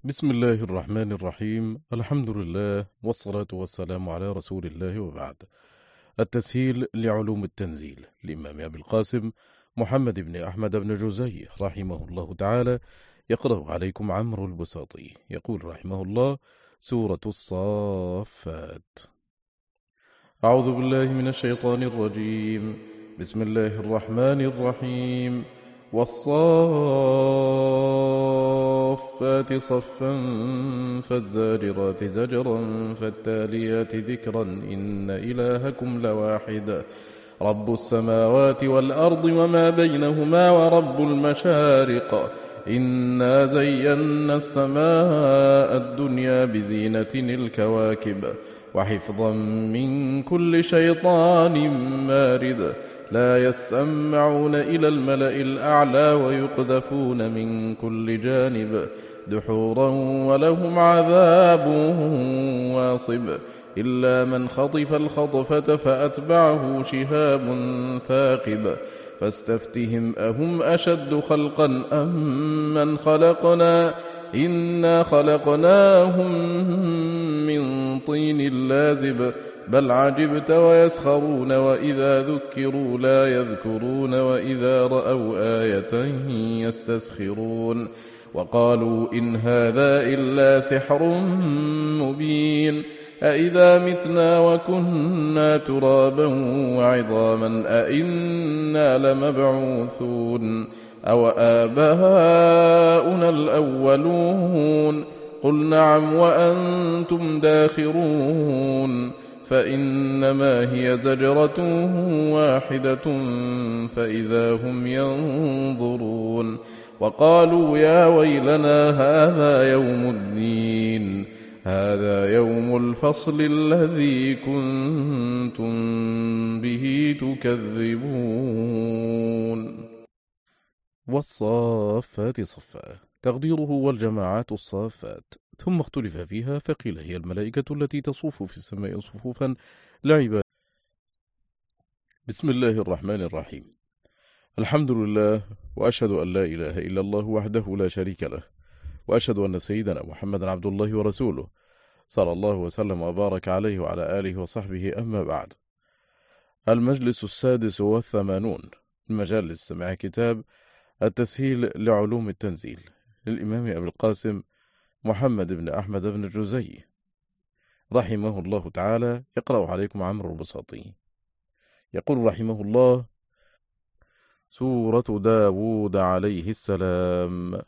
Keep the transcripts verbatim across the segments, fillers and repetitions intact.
بسم الله الرحمن الرحيم. الحمد لله والصلاة والسلام على رسول الله، وبعد. التسهيل لعلوم التنزيل للإمام أبي القاسم محمد بن أحمد بن جزي رحمه الله تعالى، يقرأ عليكم عمرو البساطي. يقول رحمه الله: سورة الصافات. أعوذ بالله من الشيطان الرجيم. بسم الله الرحمن الرحيم. والصافات صفا فالزاجرات زجرا فالتاليات ذكرا إن إلهكم لواحد رب السماوات والأرض وما بينهما ورب المشارق إنا زينا السماء الدنيا بزينة الكواكب وحفظا من كل شيطان مارد لا يسمعون إلى الملأ الأعلى ويقذفون من كل جانب دحورا ولهم عذاب واصب إلا من خطف الخطفة فأتبعه شهاب ثاقب فاستفتهم أهم أشد خلقا أم من خلقنا إنا خلقناهم من طين لازب بل عجبت ويسخرون وإذا ذكروا لا يذكرون وإذا رأوا آية يستسخرون وقالوا إن هذا إلا سحر مبين أإذا متنا وكنا ترابا وعظاما أإنا لمبعوثون أو آباؤنا الأولون قل نعم وأنتم داخرون فإنما هي زجرة واحدة فإذا هم ينظرون وقالوا يا ويلنا هذا يوم الدين هذا يوم الفصل الذي كنتم به تكذبون. والصافات صفا، تقديره والجماعات الصافات، ثم اختلف فيها فقيل هي الملائكة التي تصوف في السماء صفوفا لعباد. بسم الله الرحمن الرحيم. الحمد لله، وأشهد أن لا إله إلا الله وحده لا شريك له، وأشهد أن سيدنا محمدا عبد الله ورسوله صلى الله وسلم وبارك عليه وعلى آله وصحبه، أما بعد. المجلس السادس والثمانون من مجالس سماع كتاب التسهيل لعلوم التنزيل للإمام أبي القاسم محمد بن أحمد بن جزي رحمه الله تعالى، يقرأ عليكم عمرو البساطي. يقول رحمه الله: سورة داود عليه السلام.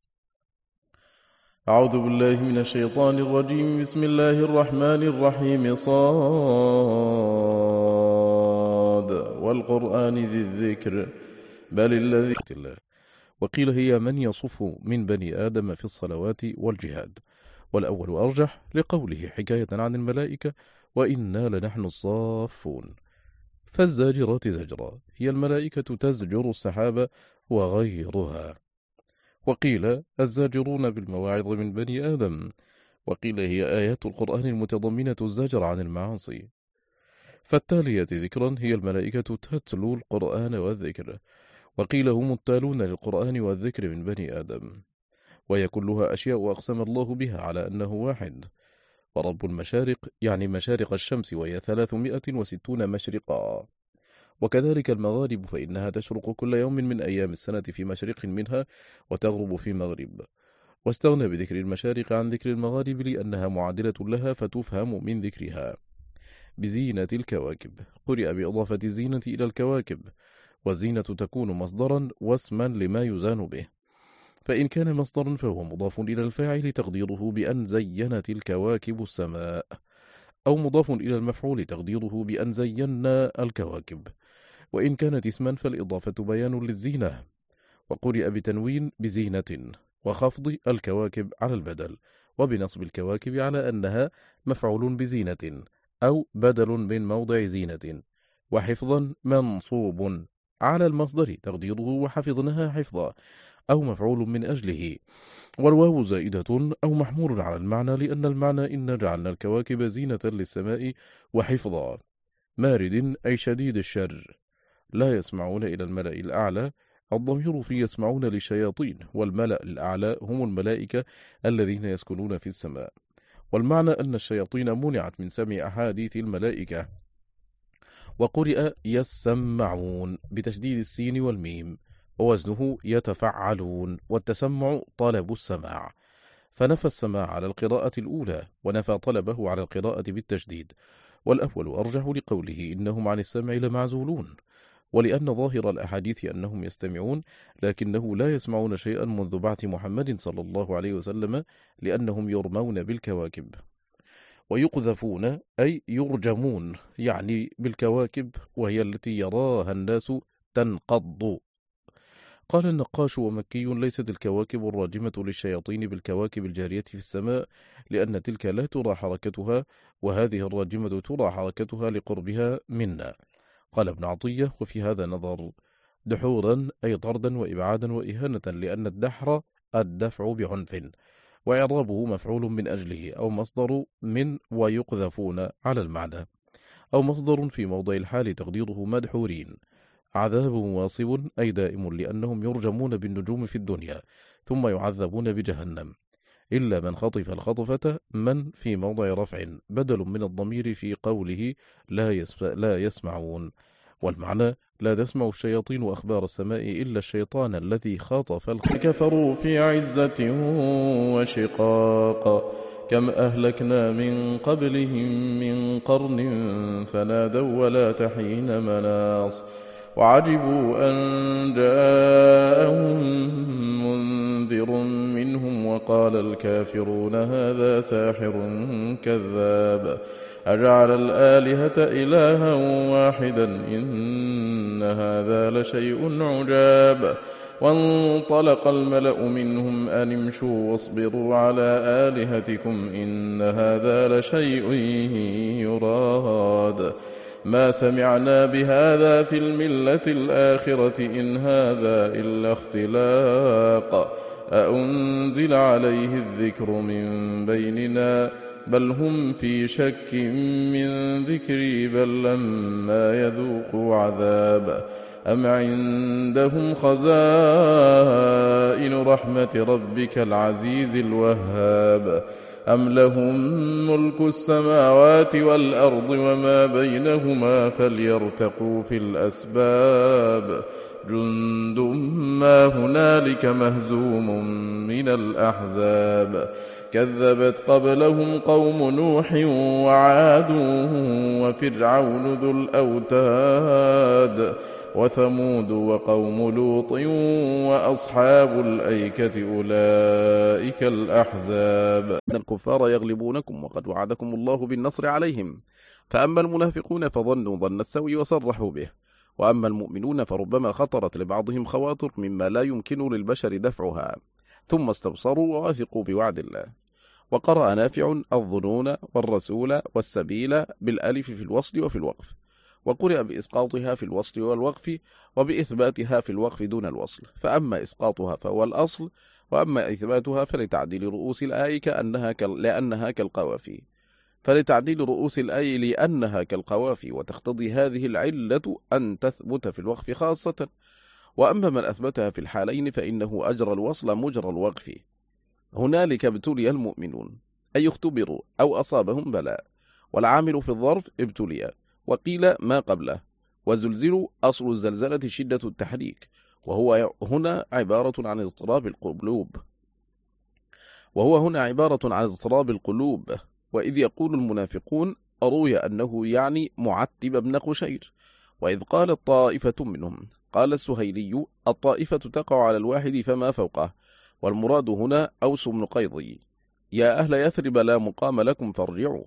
أعوذ بالله من الشيطان الرجيم. بسم الله الرحمن الرحيم. صاد والقرآن ذي الذكر بل الذي الله. وقيل هي من يصف من بني آدم في الصلوات والجهاد، والأول أرجح لقوله حكاية عن الملائكة وإنا لنحن الصافون. فالزاجرات زجرا هي الملائكة تزجر السحاب وغيرها. وقيل الزاجرون بالمواعظ من بني آدم. وقيل هي آيات القرآن المتضمنة الزجر عن المعاصي. فالتالية ذكرا هي الملائكة تتلو القرآن والذكر. وقيل هم التالون للقرآن والذكر من بني آدم. وهي كلها أشياء أقسم الله بها على أنه واحد. ورب المشارق يعني مشارق الشمس، وهي ثلاثمائة وستون مشرقا. وكذلك المغارب، فإنها تشرق كل يوم من أيام السنة في مشرق منها وتغرب في مغرب. واستغنى بذكر المشارق عن ذكر المغارب لأنها معادلة لها فتفهم من ذكرها. بزينة الكواكب، قرئ بإضافة الزينة إلى الكواكب، والزينة تكون مصدرا واسما لما يزان به، فإن كان مصدرا فهو مضاف إلى الفاعل تقديره بأن زينت الكواكب السماء، أو مضاف إلى المفعول تقديره بأن زينا الكواكب. وإن كانت اسما فالإضافة بيان للزينة. وقرئ بتنوين بزينة وخفض الكواكب على البدل، وبنصب الكواكب على أنها مفعول بزينة أو بدل من موضع زينة. وحفظا منصوب على المصدر تقديره وحفظناها حفظا، أو مفعول من أجله. والواو زائدة أو محمول على المعنى، لأن المعنى إن جعلنا الكواكب زينة للسماء وحفظا. مارد أي شديد الشر، لا يسمعون إلى الملأ الأعلى الضمير في يسمعون للشياطين، والملأ الأعلى هم الملائكة الذين يسكنون في السماء. والمعنى أن الشياطين منعت من سمع أحاديث الملائكة. وقرئ يسمعون بتشديد السين والميم، ووزنه يتفعلون، والتسمع طلب السماع، فنفى السماع على القراءة الأولى، ونفى طلبه على القراءة بالتشديد. والأول أرجح لقوله إنهم عن السمع لمعزولون، ولأن ظاهر الأحاديث أنهم يستمعون، لكنه لا يسمعون شيئا منذ بعث محمد صلى الله عليه وسلم، لأنهم يرمون بالكواكب. ويقذفون أي يرجمون، يعني بالكواكب، وهي التي يراها الناس تنقض. قال النقاش ومكي: ليست الكواكب الراجمة للشياطين بالكواكب الجارية في السماء، لأن تلك لا ترى حركتها، وهذه الراجمة ترى حركتها لقربها منا. قال ابن عطية: وفي هذا نظر، دحورا أي طردا وإبعادا وإهانة، لأن الدحر الدفع بعنف، وإعرابه مفعول من أجله، أو مصدر من ويقذفون على المعنى، أو مصدر في موضع الحال تقديره مدحورين. عذاب واصب أي دائم، لأنهم يرجمون بالنجوم في الدنيا، ثم يعذبون بجهنم، إلا من خطف الخطفة من في موضع رفع، بدل من الضمير في قوله لا, يسمع لا يسمعون. والمعنى: لا تسمع الشياطين أخبار السماء إلا الشيطان الذي خاطف الخلق. كفروا في عزة وشقاق، كم أهلكنا من قبلهم من قرن فنادوا ولا تحين مناص، وعجبوا أن جاءهم منذر منهم وقال الكافرون هذا ساحر كذاب، أجعل الآلهة إلها واحدا إن هذا لشيء عجاب. وانطلق الملأ منهم أن امشوا واصبروا على آلهتكم إن هذا لشيء يراد، ما سمعنا بهذا في الملة الآخرة إن هذا إلا اختلاق، أأنزل عليه الذكر من بيننا بل هم في شك من ذكري بل لما يذوقوا عذاب، أم عندهم خزائن رحمة ربك العزيز الوهاب، أم لهم ملك السماوات والأرض وما بينهما فليرتقوا في الأسباب، جند ما هنالك مهزوم من الأحزاب، كذبت قبلهم قوم نوح وعاد وفرعون ذو الأوتاد وثمود وقوم لوط وأصحاب الأيكة أولئك الأحزاب. أن الكفار يغلبونكم وقد وعدكم الله بالنصر عليهم، فأما المنافقون فظنوا ظن السوء وصرحوا به، وأما المؤمنون فربما خطرت لبعضهم خواطر مما لا يمكن للبشر دفعها، ثم استبصروا وواثقوا بوعد الله. وقرأ نافع الظنون والرسول والسبيل بالألف في الوصل وفي الوقف، وقرأ بإسقاطها في الوصل والوقف، وبإثباتها في الوقف دون الوصل، فأما إسقاطها فهو الأصل، وأما إثباتها فلتعديل رؤوس الآي كأنها كال... لأنها كالقوافي فلتعديل رؤوس الآي لأنها كالقوافي، وتقتضي هذه العلة أن تثبت في الوقف خاصة. وأما من أثبتها في الحالين فإنه أجرى الوصل مجرى الوقف. هنالك ابتلي المؤمنون أي اختبروا أو أصابهم بلاء، والعامل في الظرف ابتلي، وقيل ما قبله. وزلزلوا أصل الزلزلة شدة التحريك، وهو هنا عبارة عن اضطراب القلوب وهو هنا عبارة عن اضطراب القلوب وإذ يقول المنافقون أروي أنه يعني معتب بن قشير. وإذ قالت طائفة منهم، قال السهيلي الطائفة تقع على الواحد فما فوقه، والمراد هنا أوس بن قيضي: يا أهل يثرب لا مقام لكم فارجعوا.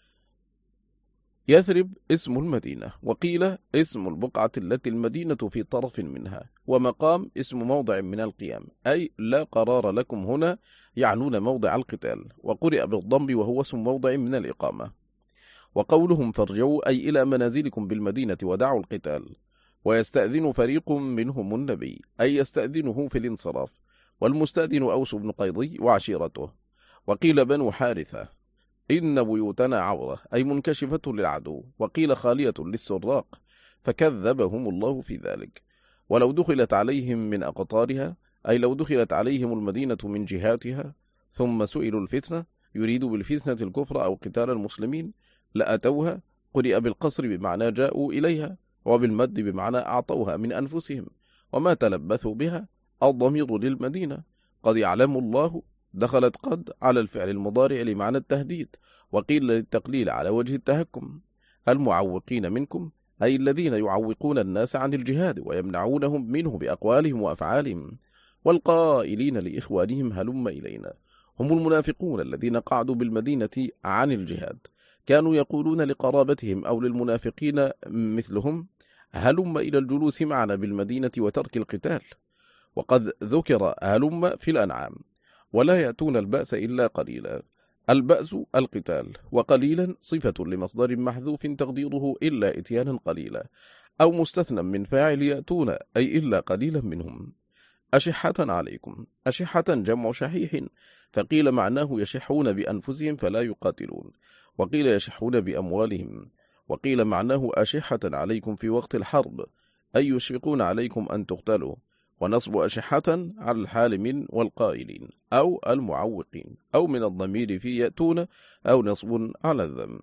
يثرب اسم المدينة، وقيل اسم البقعة التي المدينة في طرف منها، ومقام اسم موضع من القيام، أي لا قرار لكم هنا، يعنون موضع القتال، وقرئ بالضم وهو اسم موضع من الإقامة. وقولهم فارجعوا أي إلى منازلكم بالمدينة ودعوا القتال. ويستأذن فريق منهم النبي أي يستأذنه في الانصراف، والمستأذن أوس بن قيضي وعشيرته. وقيل بنو حارثة: إن بيوتنا عورة أي منكشفة للعدو، وقيل خالية للسراق، فكذبهم الله في ذلك. ولو دخلت عليهم من أقطارها، أي لو دخلت عليهم المدينة من جهاتها ثم سئلوا الفتنة يريد بالفتنة الكفر أو قتال المسلمين لأتوها، قرئ بالقصر بمعنى جاءوا إليها، وبالمد بمعنى أعطوها من أنفسهم وما تلبثوا بها، الضمير للمدينة. قد يعلم الله دخلت قد على الفعل المضارع لمعنى التهديد، وقيل للتقليل على وجه التهكم. المعوقين منكم أي الذين يعوقون الناس عن الجهاد ويمنعونهم منه بأقوالهم وأفعالهم. والقائلين لإخوانهم هلم إلينا هم المنافقون الذين قعدوا بالمدينة عن الجهاد، كانوا يقولون لقرابتهم أو للمنافقين مثلهم هلم إلى الجلوس معنا بالمدينة وترك القتال. وقد ذكر هلم في الأنعام. ولا يأتون البأس إلا قليلا، البأس القتال، وقليلا صفة لمصدر محذوف تقديره إلا إتيانا قليلا، أو مستثنى من فاعل يأتون أي إلا قليلا منهم. أشحة عليكم، أشحة جمع شحيح، فقيل معناه يشحون بأنفسهم فلا يقاتلون، وقيل يشحون بأموالهم، وقيل معناه أشحة عليكم في وقت الحرب أي يشفقون عليكم أن تقتلوا. ونصب أشحة على الحال من والقائلين أو المعوقين، أو من الضمير في يأتون، أو نصب على الذم.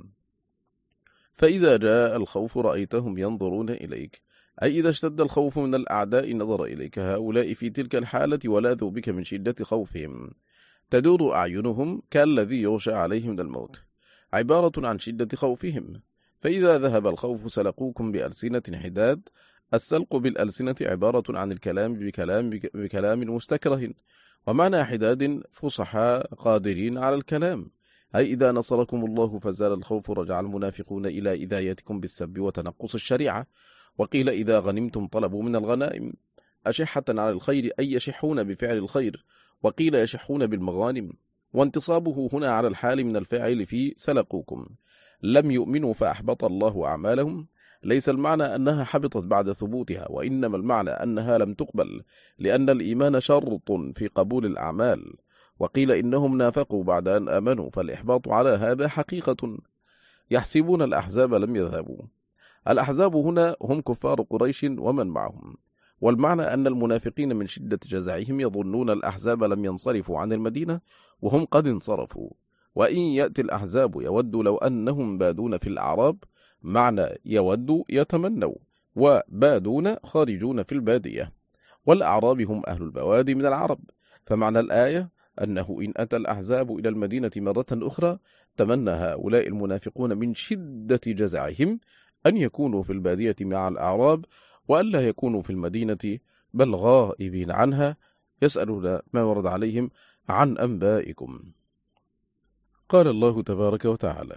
فإذا جاء الخوف رأيتهم ينظرون إليك، أي إذا اشتد الخوف من الأعداء نظر إليك هؤلاء في تلك الحالة ولاذوا بك من شدة خوفهم. تدور أعينهم كالذي يغشى عليه من الموت، عبارة عن شدة خوفهم. فإذا ذهب الخوف سلقوكم بألسنة حداد. السلق بالألسنة عبارة عن الكلام بكلام, بكلام مستكره، ومعنى حداد فصحاء قادرين على الكلام، أي إذا نصركم الله فزال الخوف رجع المنافقون إلى إذايتكم بالسب وتنقص الشريعة. وقيل إذا غنمتم طلبوا من الغنائم. أشحة على الخير أي يشحون بفعل الخير، وقيل يشحون بالمغانم، وانتصابه هنا على الحال من الفاعل في سلقوكم. لم يؤمنوا فأحبط الله أعمالهم، ليس المعنى أنها حبطت بعد ثبوتها، وإنما المعنى أنها لم تقبل، لأن الإيمان شرط في قبول الأعمال. وقيل إنهم نافقوا بعد أن آمنوا، فالإحباط على هذا حقيقة. يحسبون الأحزاب لم يذهبوا. الأحزاب هنا هم كفار قريش ومن معهم، والمعنى أن المنافقين من شدة جزعهم يظنون الأحزاب لم ينصرفوا عن المدينة وهم قد انصرفوا. وإن يأتي الأحزاب يودوا لو أنهم بادون في الأعراب، معنى يودوا يتمنوا، وبادون خارجون في البادية، والأعراب هم أهل البوادي من العرب. فمعنى الآية أنه إن أتى الأحزاب إلى المدينة مرة أخرى تمنى هؤلاء المنافقون من شدة جزعهم أن يكونوا في البادية مع الأعراب، وألا يكونوا في المدينة بل غائبين عنها، يسألون ما ورد عليهم عن أنبائكم. قال الله تبارك وتعالى: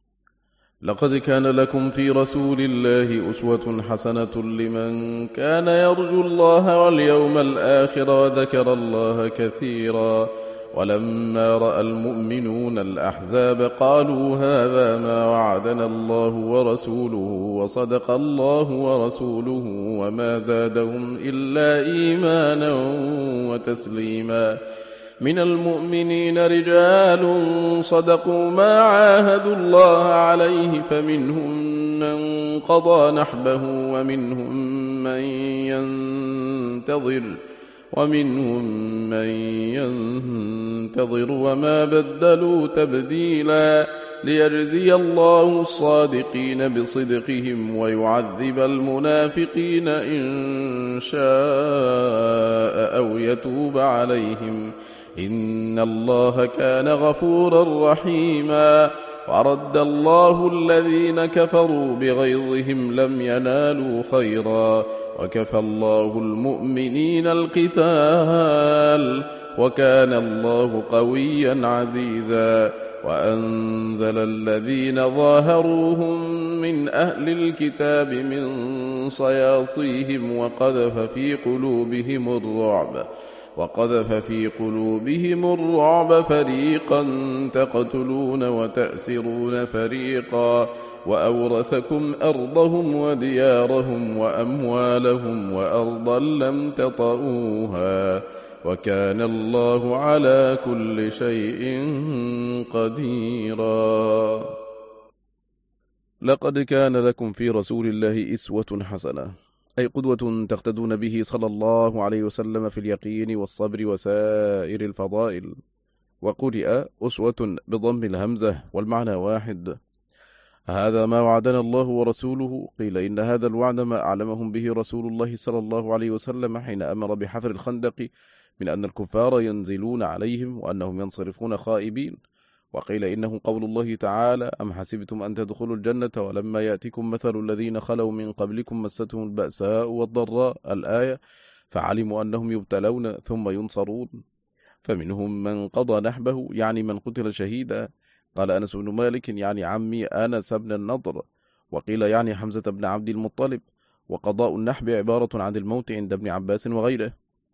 لقد كان لكم في رسول الله أسوة حسنة لمن كان يرجو الله واليوم الآخر وذكر الله كثيرا. ولما رأى المؤمنون الأحزاب قالوا هذا ما وعدنا الله ورسوله وصدق الله ورسوله وما زادهم إلا إيمانا وتسليما. من المؤمنين رجال صدقوا ما عاهدوا الله عليه، فمنهم من قضى نحبه ومنهم من ينتظر ومنهم من ينتظر وما بدلوا تبديلا، ليجزي الله الصادقين بصدقهم ويعذب المنافقين إن شاء أو يتوب عليهم، إن الله كان غفورا رحيما. ورد الله الذين كفروا بغيظهم لم ينالوا خيرا، وكفى الله المؤمنين القتال، وكان الله قويا عزيزا. وأنزل الذين ظاهروهم من أهل الكتاب من صياصيهم وقذف في قلوبهم الرعب وقذف في قلوبهم الرعب فريقا تقتلون وتأسرون فريقا، وأورثكم أرضهم وديارهم وأموالهم وأرضا لم تطئوها، وكان الله على كل شيء قديرا. لقد كان لكم في رسول الله أسوة حسنة، أي قدوة تقتدون به صلى الله عليه وسلم في اليقين والصبر وسائر الفضائل. وقرئ أسوة بضم الهمزة والمعنى واحد. هذا ما وعدنا الله ورسوله. قيل إن هذا الوعد ما أعلمهم به رسول الله صلى الله عليه وسلم حين أمر بحفر الخندق من أن الكفار ينزلون عليهم وأنهم ينصرفون خائبين. وقيل إنه قول الله تعالى: أم حسبتم أن تدخلوا الجنة ولما يأتكم مثل الذين خلوا من قبلكم مستهم البأساء والضراء الآية، فعلموا أنهم يبتلون ثم ينصرون، فمنهم من قضى نحبه يعني من قتل شهيدا. قال أنس بن مالك يعني عمي أنس بن النضر، وقيل يعني حمزة بن عبد المطلب. وقضاء النحب عبارة عن الموت عند ابن عباس وغيره.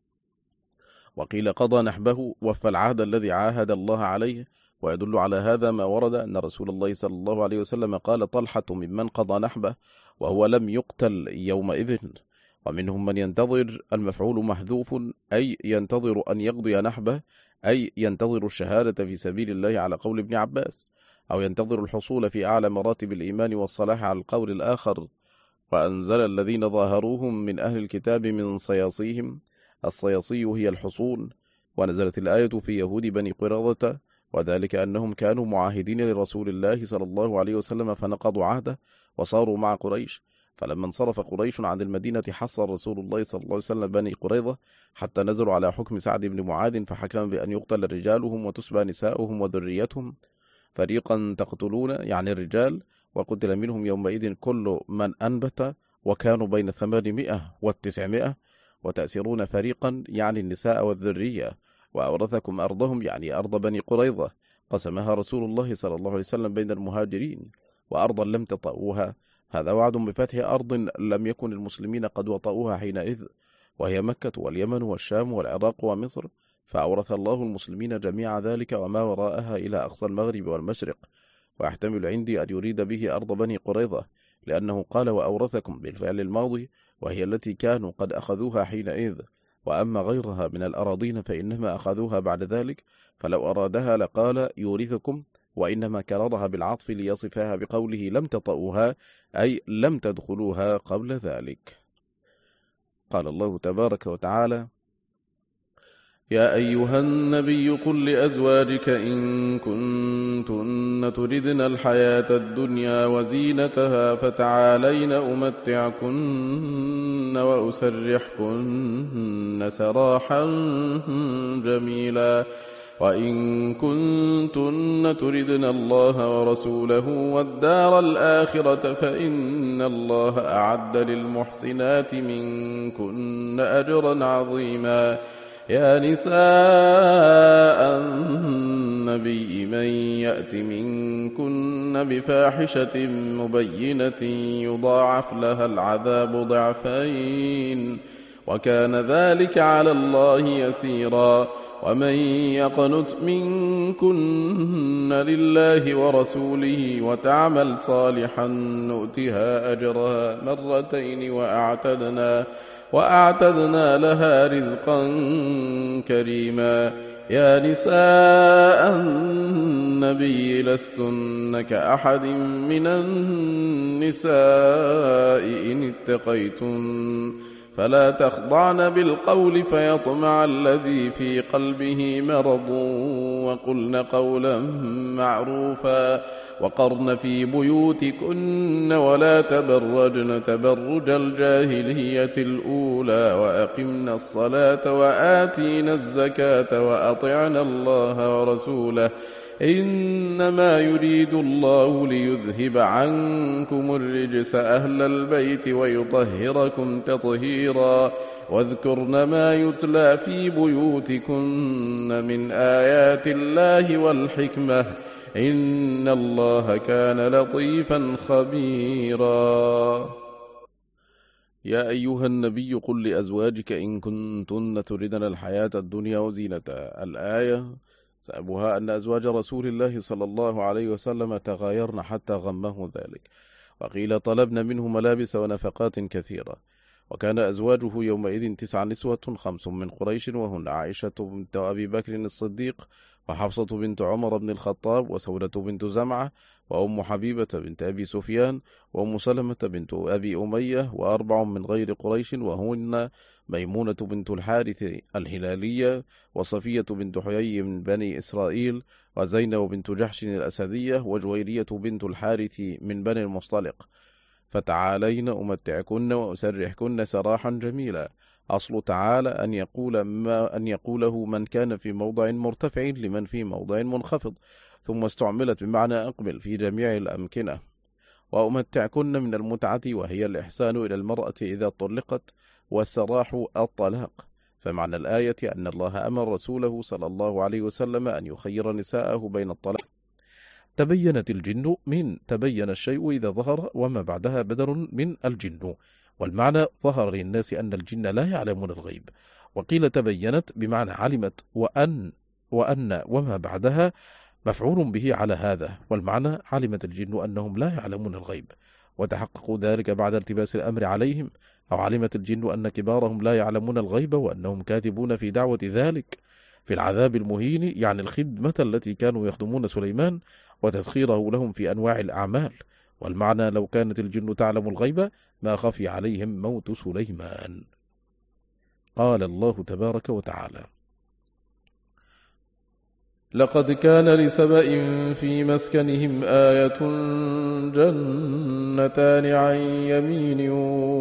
وقيل قضى نحبه وفى العهد الذي عاهد الله عليه. ويدل على هذا ما ورد أن رسول الله صلى الله عليه وسلم قال: طلحة ممن قضى نحبه وهو لم يقتل يومئذ. ومنهم من ينتظر، المفعول محذوف، أي ينتظر أن يقضي نحبه، أي ينتظر الشهادة في سبيل الله على قول ابن عباس، أو ينتظر الحصول في أعلى مراتب الإيمان والصلاح على القول الآخر. وأنزل الذين ظاهروهم من أهل الكتاب من صياصيهم. الصياصي هي الحصون. ونزلت الآية في يهود بني قرظة، وذلك أنهم كانوا معاهدين لرسول الله صلى الله عليه وسلم فنقضوا عهده وصاروا مع قريش. فلما انصرف قريش عن المدينة حصر رسول الله صلى الله عليه وسلم بني قريظة حتى نزلوا على حكم سعد بن معاذ، فحكم بأن يقتل رجالهم وتسبى نساؤهم وذريتهم. فريقا تقتلون يعني الرجال، وقتل منهم يومئذ كل من أنبت، وكانوا بين ثمانمائة وتسعمائة. وتأسرون فريقا يعني النساء والذرية. وأورثكم أرضهم يعني أرض بني قريظة، قسمها رسول الله صلى الله عليه وسلم بين المهاجرين. وأرضا لم تطؤوها، هذا وعد بفتح أرض لم يكن المسلمين قد وطؤوها حينئذ، وهي مكة واليمن والشام والعراق ومصر. فأورث الله المسلمين جميع ذلك وما وراءها إلى أقصى المغرب والمشرق. ويحتمل عندي أن يريد به أرض بني قريظة، لأنه قال: وأورثكم بالفعل الماضي، وهي التي كانوا قد أخذوها حينئذ. وأما غيرها من الأراضين فإنما أخذوها بعد ذلك، فلو أرادها لقال يورثكم، وإنما كررها بالعطف ليصفها بقوله لم تطؤوها، أي لم تدخلوها قبل ذلك. قال الله تبارك وتعالى: يا أيها النبي قل لأزواجك إن كنتن تردن الحياة الدنيا وزينتها فتعالين أمتعكن وأسرحكن سراحا جميلا. وإن كنتن تردن الله ورسوله والدار الآخرة فإن الله أعد للمحسنات منكن أجرا عظيما. يا نساء النبي من يأت منكن بفاحشة مبينة يضاعف لها العذاب ضعفين، وكان ذلك على الله يسيرا. ومن يقنت منكن لله ورسوله وتعمل صالحا نؤتها أجرها مرتين وأعتدنا وأعتدنا لها رزقا كريما. يا نساء النبي لستن كأحد من النساء إن اتقيتن، فلا تخضعن بالقول فيطمع الذي في قلبه مرض، وقلن قولا معروفا. وقرن في بيوتكن ولا تبرجن تبرج الجاهلية الأولى، وأقمن الصلاة وآتينا الزكاة وأطعنا الله ورسوله، إنما يريد الله ليذهب عنكم الرجس أهل البيت ويطهركم تطهيرا. واذكرن ما يتلى في بيوتكن من آيات الله والحكمة، إن الله كان لطيفا خبيرا. يا أيها النبي قل لأزواجك إن كنتن تردن الحياة الدنيا وزينتها. الآية سببها أن أزواج رسول الله صلى الله عليه وسلم تغايرن حتى غمه ذلك، وقيل طلبن منه ملابس ونفقات كثيرة. وكان أزواجه يومئذ تسع نسوة، خمس من قريش وهن عائشة بنت أبي بكر الصديق، وحفصة بنت عمر بن الخطاب، وسودة بنت زمعة، وأم حبيبة بنت أبي سفيان، وأم سلمة بنت أبي أمية، وأربع من غير قريش، وهن ميمونة بنت الحارث الهلالية، وصفية بنت حيي من بني إسرائيل، وزينب بنت جحش الأسدية، وجويرية بنت الحارث من بني المصطلق. فتعالين أمتعكن وأسرحكن سراحا جميلا. أصل تعالى أن يقول ما أن يقوله من كان في موضع مرتفع لمن في موضع منخفض، ثم استعملت بمعنى أقبل في جميع الأمكنة. وأمتعكن من المتعة، وهي الإحسان إلى المرأة إذا طلقت، والسراح الطلاق. فمعنى الآية أن الله أمر رسوله صلى الله عليه وسلم أن يخير نساءه بين الطلاق. تبينت الجن من تبين الشيء إذا ظهر، وما بعدها بدل من الجن، والمعنى ظهر للناس أن الجن لا يعلمون الغيب. وقيل تبينت بمعنى علمت، وأن وأن وما بعدها مفعول به على هذا، والمعنى علمت الجن أنهم لا يعلمون الغيب، وتحققوا ذلك بعد التباس الأمر عليهم، أو علمت الجن أن كبارهم لا يعلمون الغيب وأنهم كاذبون في دعوة ذلك. في العذاب المهين يعني الخدمة التي كانوا يخدمون سليمان وتسخيره لهم في أنواع الأعمال، والمعنى لو كانت الجن تعلم الغيب ما خفي عليهم موت سليمان. قال الله تبارك وتعالى: لقد كان لسبإ في مسكنهم آية جنتان عن يمين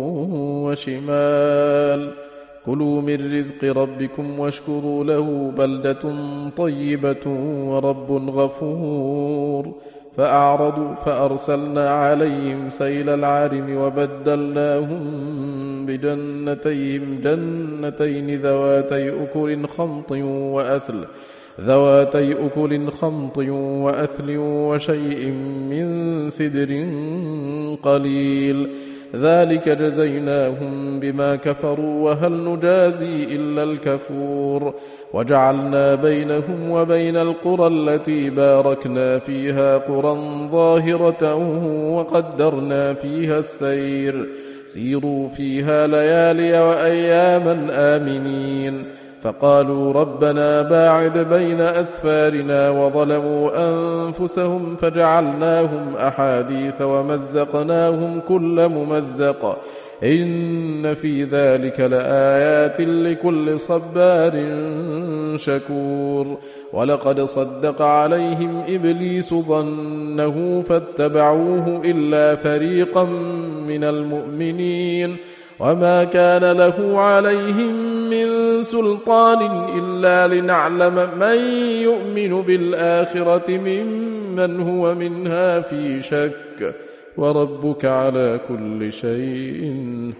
وشمال كلوا من رزق ربكم واشكروا له بلدة طيبة ورب غفور فأعرضوا فأرسلنا عليهم سيل العرم وبدلناهم بجنتيهم جنتين ذواتي أكل خمط وأثل ذواتي أكل خمط وأثل وشيء من سدر قليل ذلك جزيناهم بما كفروا وهل نجازي إلا الكفور وجعلنا بينهم وبين القرى التي باركنا فيها قرى ظاهرة وقدرنا فيها السير سيروا فيها ليالي وأياما آمنين فقالوا ربنا باعد بين أسفارنا وظلموا أنفسهم فجعلناهم أحاديث ومزقناهم كل ممزق إن في ذلك لآيات لكل صبار شكور ولقد صدق عليهم إبليس ظنه فاتبعوه إلا فريقا من المؤمنين وما كان له عليهم من سلطان إلا لنعلم من يؤمن بالآخرة ممن هو منها في شك وربك على كل شيء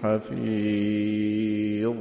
حفيظ.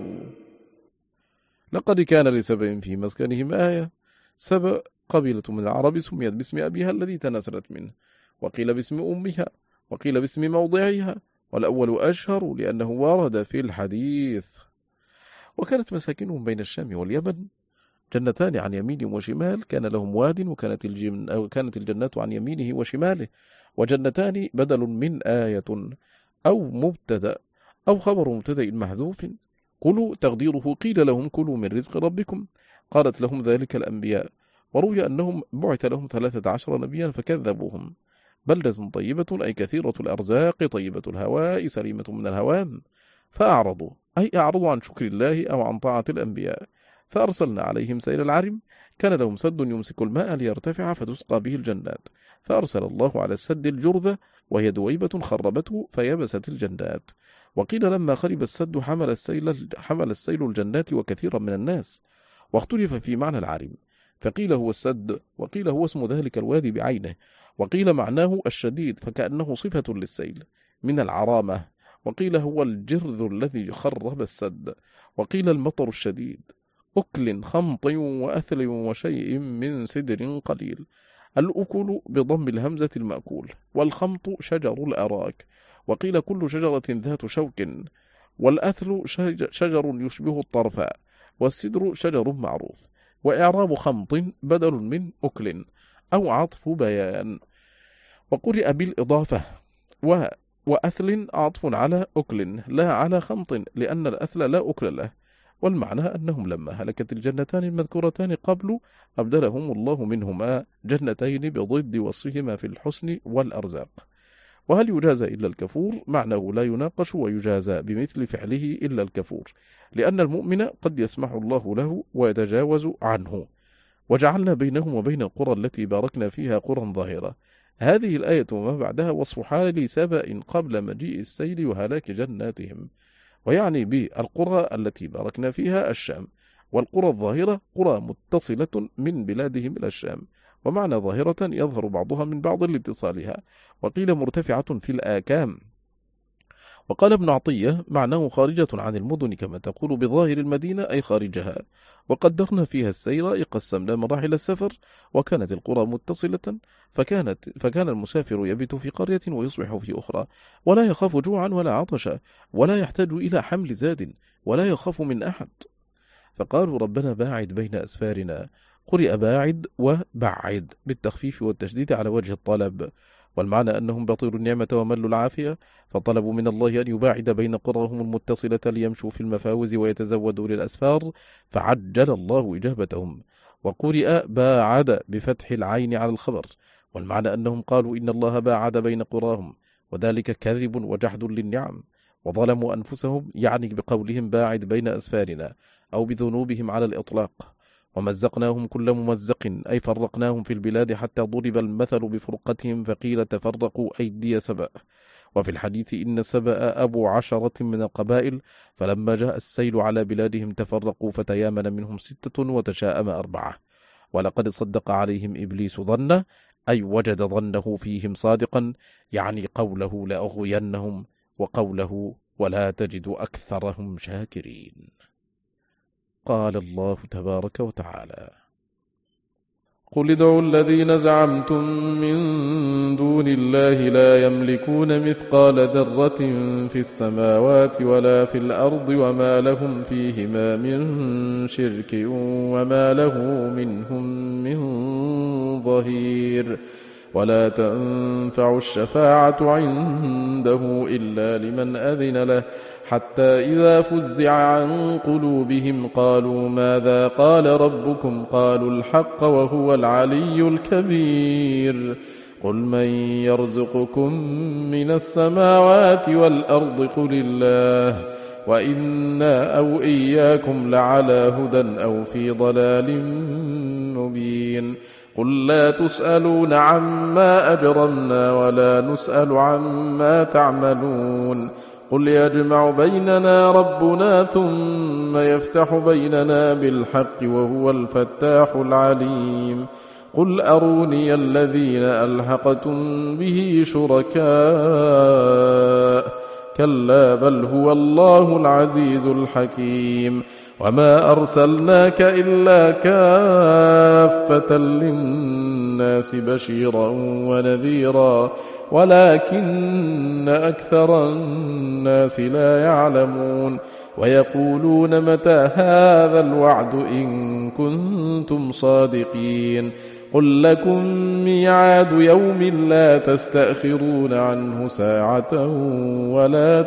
لقد كان لسبأ في مسكنهم آية. سبأ قبيلة من العرب سميت باسم أبيها الذي تناسلت منه، وقيل باسم أمها، وقيل باسم موضعها، والأول أشهر لأنه ورد في الحديث. وكانت مساكنهم بين الشام واليمن جنتان عن يمين وشمال، كان لهم واد وكانت الجن أو كانت الجنات عن يمينه وشماله، وجنتان بدل من آية أو مبتدأ أو خبر مبتدأ محذوف. كلوا تقديره قيل لهم كلوا من رزق ربكم، قالت لهم ذلك الأنبياء، وروي أنهم بعث لهم ثلاثة عشر نبيا فكذبوهم. بلدة طيبة أي كثيرة الأرزاق طيبة الهواء سليمة من الهوام. فأعرضوا أي أعرضوا عن شكر الله أو عن طاعة الأنبياء، فأرسلنا عليهم سيل العرم، كان لهم سد يمسك الماء ليرتفع فتسقى به الجنات، فأرسل الله على السد الجرذة وهي دويبة خربته فيبست الجنات. وقيل لما خرب السد حمل السيل, حمل السيل الجنات وكثيرا من الناس، واختلف في معنى العرم، فقيل هو السد، وقيل هو اسم ذلك الوادي بعينه، وقيل معناه الشديد فكأنه صفة للسيل من العرامة، وقيل هو الجرذ الذي خرب السد، وقيل المطر الشديد. أكل خمط وأثل وشيء من سدر قليل. الأكل بضم الهمزة المأكول، والخمط شجر الأراك، وقيل كل شجرة ذات شوك، والأثل شجر يشبه الطرفاء، والسدر شجر معروف. وإعراب خمط بدل من أكل أو عطف بيان. وقرئ بالإضافة و وأثل عطف على أكل لا على خمط، لأن الأثل لا أكل له، والمعنى أنهم لما هلكت الجنتان المذكورتان قبل أبدلهم الله منهما جنتين بضد وصفهما في الحسن والأرزاق. وهل يجازى إلا الكفور؟ معناه لا يناقش ويجازى بمثل فعله إلا الكفور، لأن المؤمن قد يسمح الله له ويتجاوز عنه. وجعلنا بينهم وبين القرى التي باركنا فيها قرى ظاهرة. هذه الآية وما بعدها وصف حال سبأ قبل مجيء السيل وهلاك جناتهم، ويعني بالقرى التي باركنا فيها الشام، والقرى الظاهرة قرى متصلة من بلادهم إلى الشام، ومعنى ظاهرة يظهر بعضها من بعض لاتصالها، وقيل مرتفعة في الآكام. وقال ابن عطية معناه خارجة عن المدن كما تقول بظاهر المدينة أي خارجها. وقدرنا فيها السير أي قسمنا مراحل السفر، وكانت القرى متصلة، فكانت فكان المسافر يبيت في قرية ويصبح في أخرى، ولا يخاف جوعا ولا عطشا، ولا يحتاج إلى حمل زاد، ولا يخاف من أحد. فقالوا ربنا باعد بين أسفارنا، قرئ باعد وبعد بالتخفيف والتشديد على وجه الطلب، والمعنى أنهم بطلوا النعمة وملوا العافية، فطلبوا من الله أن يباعد بين قراهم المتصلة ليمشوا في المفاوز ويتزودوا للأسفار، فعجل الله إجابتهم. وقرئ باعد بفتح العين على الخبر، والمعنى أنهم قالوا إن الله باعد بين قراهم، وذلك كذب وجحد للنعم، وظلموا أنفسهم يعني بقولهم باعد بين أسفارنا، أو بذنوبهم على الإطلاق. ومزقناهم كل ممزق أي فرقناهم في البلاد حتى ضرب المثل بفرقتهم فقيل تفرقوا أيدي سبأ. وفي الحديث إن سبأ أبو عشرة من القبائل، فلما جاء السيل على بلادهم تفرقوا فتيامن منهم ستة وتشاءم أربعة. ولقد صدق عليهم إبليس ظنه أي وجد ظنه فيهم صادقا، يعني قوله لأغوينهم، وقوله ولا تجد أكثرهم شاكرين. قال الله تبارك وتعالى: قل ادعوا الذين زعمتم من دون الله لا يملكون مثقال ذرة في السماوات ولا في الأرض وما لهم فيهما من شرك وما له منهم من ظهير. ولا تنفع الشفاعة عنده إلا لمن أذن له، حتى إذا فزع عن قلوبهم قالوا ماذا قال ربكم؟ قالوا الحق وهو العلي الكبير. قل من يرزقكم من السماوات والأرض؟ قل الله، وإنا أو إياكم لعلى هدى أو في ضلال مبين. قل لا تسألون عما أجرمنا ولا نسأل عما تعملون. قل يجمع بيننا ربنا ثم يفتح بيننا بالحق وهو الفتاح العليم. قل أروني الذين ألحقتم به شركاء، كلا بل هو الله العزيز الحكيم. وما أرسلناك إلا كافة للناس بشيرا ونذيرا ولكن أكثر الناس لا يعلمون. ويقولون متى هذا الوعد إن كنتم صادقين؟ قل لكم ميعاد يوم لا تستأخرون عنه ساعة ولا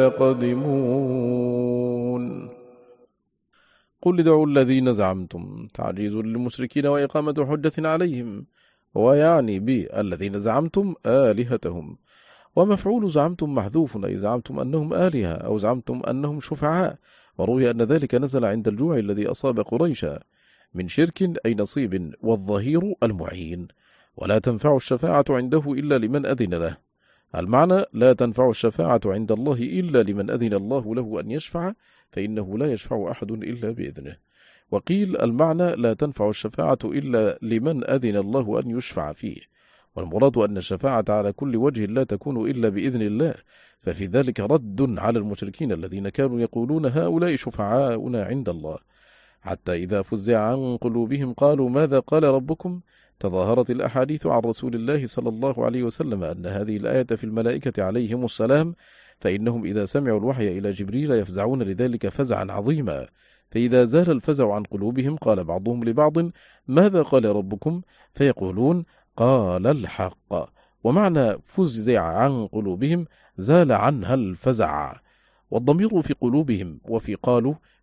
تستقدمون. قل ادعوا الذين زعمتم تعجيز للمشركين وإقامة حجة عليهم، ويعني بالذين زعمتم آلهتهم. ومفعول زعمتم محذوف، أي زعمتم أنهم آلهة أو زعمتم أنهم شفعاء. وروي أن ذلك نزل عند الجوع الذي أصاب قريشا من شرك أي نصيب، والظهير المعين. ولا تنفع الشفاعة عنده إلا لمن أذن له. المعنى لا تنفع الشفاعة عند الله إلا لمن أذن الله له أن يشفع، فإنه لا يشفع أحد إلا بإذنه. وقيل المعنى لا تنفع الشفاعة إلا لمن أذن الله أن يشفع فيه، والمراد أن الشفاعة على كل وجه لا تكون إلا بإذن الله، ففي ذلك رد على المشركين الذين كانوا يقولون هؤلاء شفعاؤنا عند الله. حتى إذا فزع عن قلوبهم قالوا ماذا قال ربكم؟ تظاهرت الأحاديث عن رسول الله صلى الله عليه وسلم أن هذه الآية في الملائكة عليهم السلام، فإنهم إذا سمعوا الوحي إلى جبريل يفزعون لذلك فزعا عظيما. فإذا زال الفزع عن قلوبهم قال بعضهم لبعض ماذا قال ربكم؟ فيقولون قال الحق. ومعنى فزع عن قلوبهم زال عنها الفزع. والضمير في قلوبهم وفي قالوا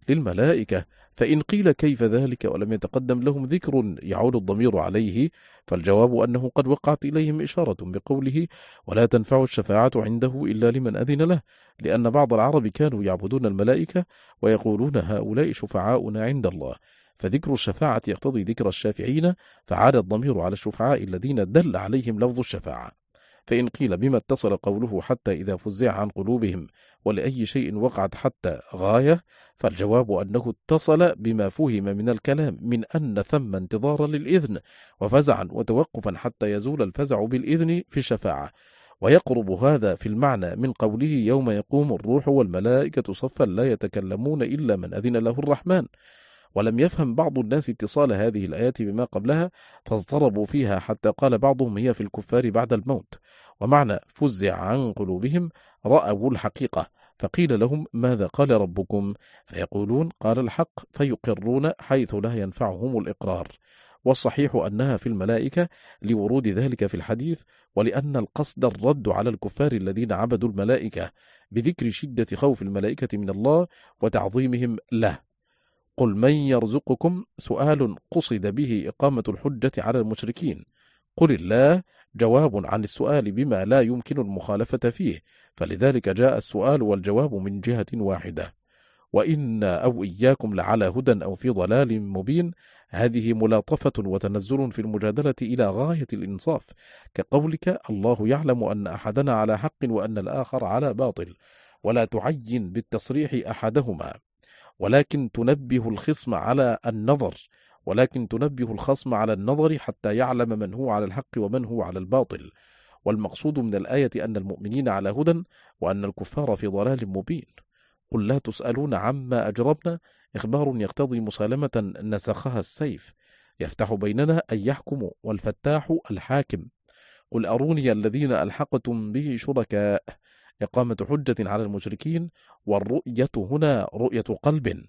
للملائكة. فإن قيل كيف ذلك ولم يتقدم لهم ذكر يعود الضمير عليه، فالجواب أنه قد وقعت إليهم إشارة بقوله ولا تنفع الشفاعة عنده إلا لمن أذن له، لأن بعض العرب كانوا يعبدون الملائكة ويقولون هؤلاء شفعاؤنا عند الله، فذكر الشفاعة يقتضي ذكر الشافعين، فعاد الضمير على الشفعاء الذين دل عليهم لفظ الشفاعة. فإن قيل بما اتصل قوله حتى إذا فزع عن قلوبهم ولأي شيء وقعت حتى غاية، فالجواب أنه اتصل بما فهم من الكلام من أن ثم انتظارا للإذن وفزعا وتوقفا حتى يزول الفزع بالإذن في الشفاعة، ويقرب هذا في المعنى من قوله يوم يقوم الروح والملائكة صفا لا يتكلمون إلا من أذن له الرحمن. ولم يفهم بعض الناس اتصال هذه الآيات بما قبلها فاضطربوا فيها حتى قال بعضهم هي في الكفار بعد الموت، ومعنى فزع عن قلوبهم رأوا الحقيقة، فقيل لهم ماذا قال ربكم؟ فيقولون قال الحق، فيقرون حيث لا ينفعهم الإقرار. والصحيح أنها في الملائكة لورود ذلك في الحديث، ولأن القصد الرد على الكفار الذين عبدوا الملائكة بذكر شدة خوف الملائكة من الله وتعظيمهم له. قل من يرزقكم سؤال قصد به إقامة الحجة على المشركين، قل الله جواب عن السؤال بما لا يمكن المخالفة فيه، فلذلك جاء السؤال والجواب من جهة واحدة. وإن أو إياكم لعلى هدى أو في ضلال مبين، هذه ملاطفة وتنزل في المجادلة إلى غاية الإنصاف، كقولك الله يعلم أن أحدنا على حق وأن الآخر على باطل، ولا تعين بالتصريح أحدهما، ولكن تنبه الخصم على النظر ولكن تنبه الخصم على النظر حتى يعلم من هو على الحق ومن هو على الباطل. والمقصود من الآية أن المؤمنين على هدى وأن الكفار في ضلال مبين. قل لا تسألون عما أجربنا إخبار يقتضي مسالمة نسخها السيف، يفتح بيننا أن يحكم والفتاح الحاكم. قل أروني الذين ألحقتم به شركاء، إقامة حجة على المشركين، والرؤية هنا رؤية قلب،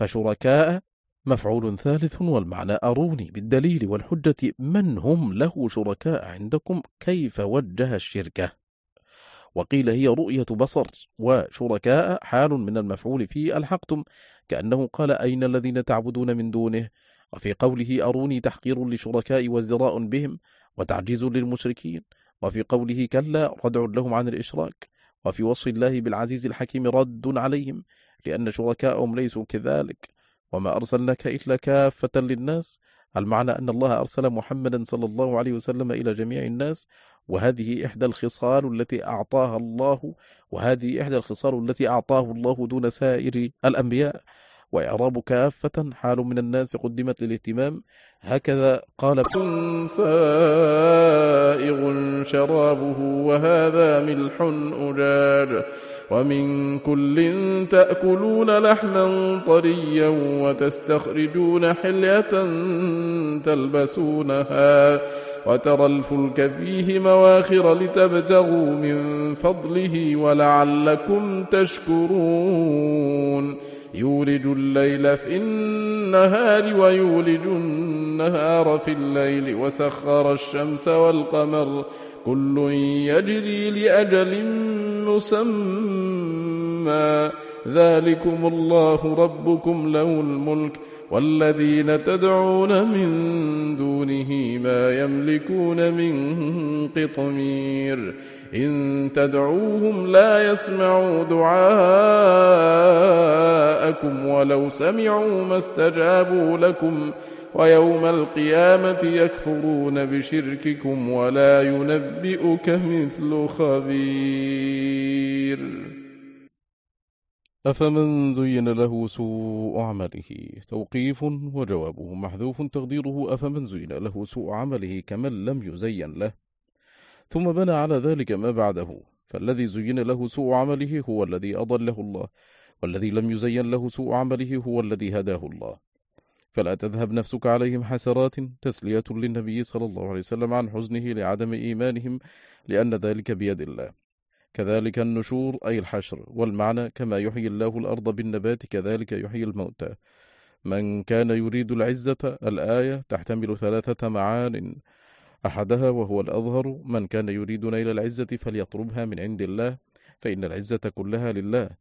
فشركاء مفعول ثالث، والمعنى أروني بالدليل والحجة من هم له شركاء عندكم كيف وجه الشركة. وقيل هي رؤية بصر، وشركاء حال من المفعول فيه ألحقتم، كأنه قال أين الذين تعبدون من دونه. وفي قوله أروني تحقير لشركاء وازدراء بهم وتعجيز للمشركين، وفي قوله كلا ردع لهم عن الإشراك، وفي وصف الله بالعزيز الحكيم رد عليهم لأن شركاءهم ليسوا كذلك. وما أرسلناك إلا كافة للناس، المعنى أن الله أرسل محمدا صلى الله عليه وسلم إلى جميع الناس، وهذه إحدى الخصال التي أعطاها الله وهذه إحدى الخصال التي أعطاه الله دون سائر الأنبياء. وإعراب كافة حال من الناس قدمت للاهتمام، هكذا قال سائغ شرابه وهذا ملح أجاج ومن كل تأكلون لحما طريا وتستخرجون حلية تلبسونها وترى الفلك فيه مواخر لتبتغوا من فضله ولعلكم تشكرون. يولج الليل في النهار ويولج النهار في الليل وسخر الشمس والقمر كل يجري لأجل مسمى ذلكم الله ربكم له الملك والذين تدعون من دونه ما يملكون من قطمير إن تدعوهم لا يسمعوا دعاءكم ولو سمعوا ما استجابوا لكم ويوم القيامة يكفرون بشرككم ولا ينبئك مثل خبير. أفمن زين له سوء عمله، توقيف وجوابه محذوف تقديره أفمن زين له سوء عمله كمن لم يزين له، ثم بنى على ذلك ما بعده، فالذي زين له سوء عمله هو الذي أضله الله، والذي لم يزين له سوء عمله هو الذي هداه الله. فلا تذهب نفسك عليهم حسرات تسلية للنبي صلى الله عليه وسلم عن حزنه لعدم إيمانهم، لأن ذلك بيد الله. كذلك النشور أي الحشر، والمعنى كما يحيي الله الأرض بالنبات كذلك يحيي الموتى. من كان يريد العزة الآية تحتمل ثلاثة معان، أحدها وهو الأظهر من كان يريد نيل العزة فليطلبها من عند الله، فإن العزة كلها لله.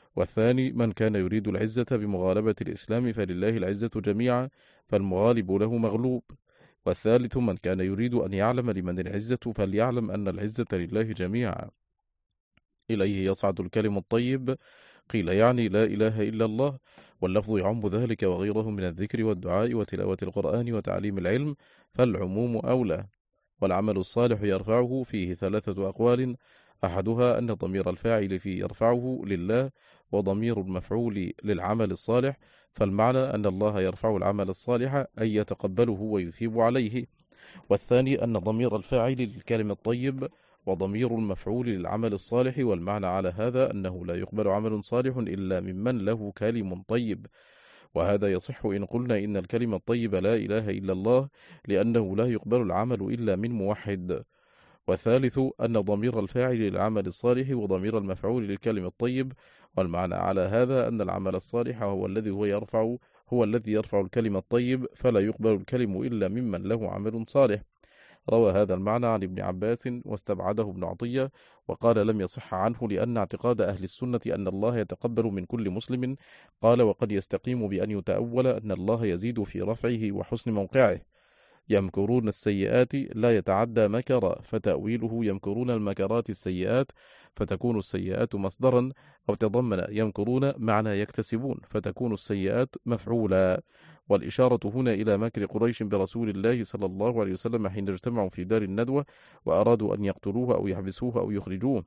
والثاني من كان يريد العزة بمغالبة الإسلام فلله العزة جميعا فالمغالب له مغلوب. والثالث من كان يريد أن يعلم لمن العزة فليعلم أن العزة لله جميعا. إليه يصعد الكلم الطيب، قيل يعني لا إله إلا الله، واللفظ يعم ذلك وغيره من الذكر والدعاء وتلاوة القرآن وتعليم العلم، فالعموم أولى. والعمل الصالح يرفعه فيه ثلاثة أقوال، أحدها أن ضمير الفاعل فيه يرفعه لله، وضمير المفعول للعمل الصالح، فالمعنى أن الله يرفع العمل الصالح أي يتقبله ويثيب عليه. والثاني أن ضمير الفاعل للكلم الطيب وضمير المفعول للعمل الصالح، والمعنى على هذا أنه لا يقبل عمل صالح إلا ممن له كلم طيب، وهذا يصح إن قلنا إن الكلمة الطيب لا إله إلا الله، لأنه لا يقبل العمل إلا من موحد. والثالث أن ضمير الفاعل للعمل الصالح وضمير المفعول للكلم الطيب، والمعنى على هذا أن العمل الصالح هو الذي هو يرفع هو الذي يرفع الكلم الطيب، فلا يقبل الكلم إلا ممن له عمل صالح. روى هذا المعنى عن ابن عباس واستبعده ابن عطية، وقال لم يصح عنه لأن اعتقاد أهل السنة أن الله يتقبل من كل مسلم. قال وقد يستقيم بأن يتأول أن الله يزيد في رفعه وحسن موقعه. يمكرون السيئات لا يتعدى مكر، فتأويله يمكرون المكرات السيئات، فتكون السيئات مصدرا، أو تضمن يمكرون معنى يكتسبون، فتكون السيئات مفعولا. والإشارة هنا إلى مكر قريش برسول الله صلى الله عليه وسلم حين اجتمعوا في دار الندوة وأرادوا أن يقتلوه أو يحبسوه أو يخرجوه.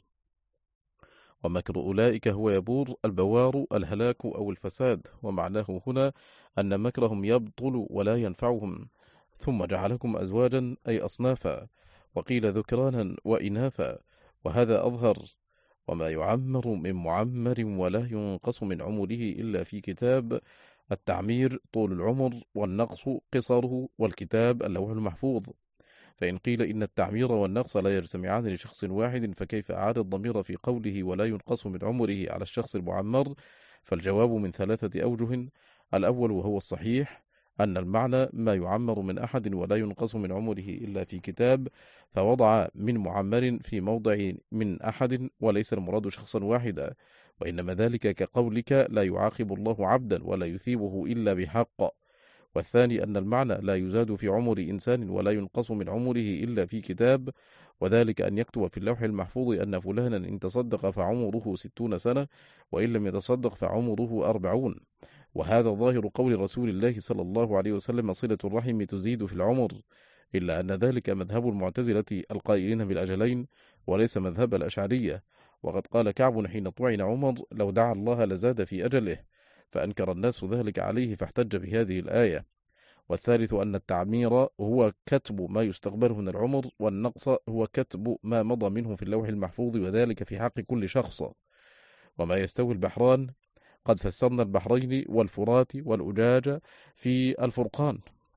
ومكر أولئك هو يبور البوار الهلاك أو الفساد، ومعناه هنا أن مكرهم يبطل ولا ينفعهم. ثم جعلكم أزواجا أي أصنافا، وقيل ذكرانا وإناثا، وهذا أظهر. وما يعمر من معمر ولا ينقص من عمره إلا في كتاب. التعمير طول العمر، والنقص قصره، والكتاب اللوح المحفوظ. فإن قيل إن التعمير والنقص لا يجتمعان لشخص واحد، فكيف أعاد الضمير في قوله ولا ينقص من عمره على الشخص المعمر؟ فالجواب من ثلاثة أوجه. الأول وهو الصحيح أن المعنى ما يعمر من أحد ولا ينقص من عمره إلا في كتاب، فوضع من معمر في موضع من أحد، وليس المراد شخصا واحدا، وإنما ذلك كقولك لا يعاقب الله عبدا ولا يثيبه إلا بحق. والثاني أن المعنى لا يزاد في عمر إنسان ولا ينقص من عمره إلا في كتاب، وذلك أن يكتب في اللوح المحفوظ أن فلانا إن تصدق فعمره ستون سنة، وإن لم يتصدق فعمره أربعون. وهذا ظاهر قول رسول الله صلى الله عليه وسلم صلة الرحم تزيد في العمر، إلا أن ذلك مذهب المعتزلة القائلين بالأجلين، وليس مذهب الأشعرية. وقد قال كعب حين طعن عمر لو دعا الله لزاد في أجله، فأنكر الناس ذلك عليه فاحتج بهذه الآية. والثالث أن التعمير هو كتب ما يستقبله من العمر، والنقص هو كتب ما مضى منه في اللوح المحفوظ، وذلك في حق كل شخص. وما يستوي البحران قد فسرنا البحرين والفرات والأجاج في الفرقان،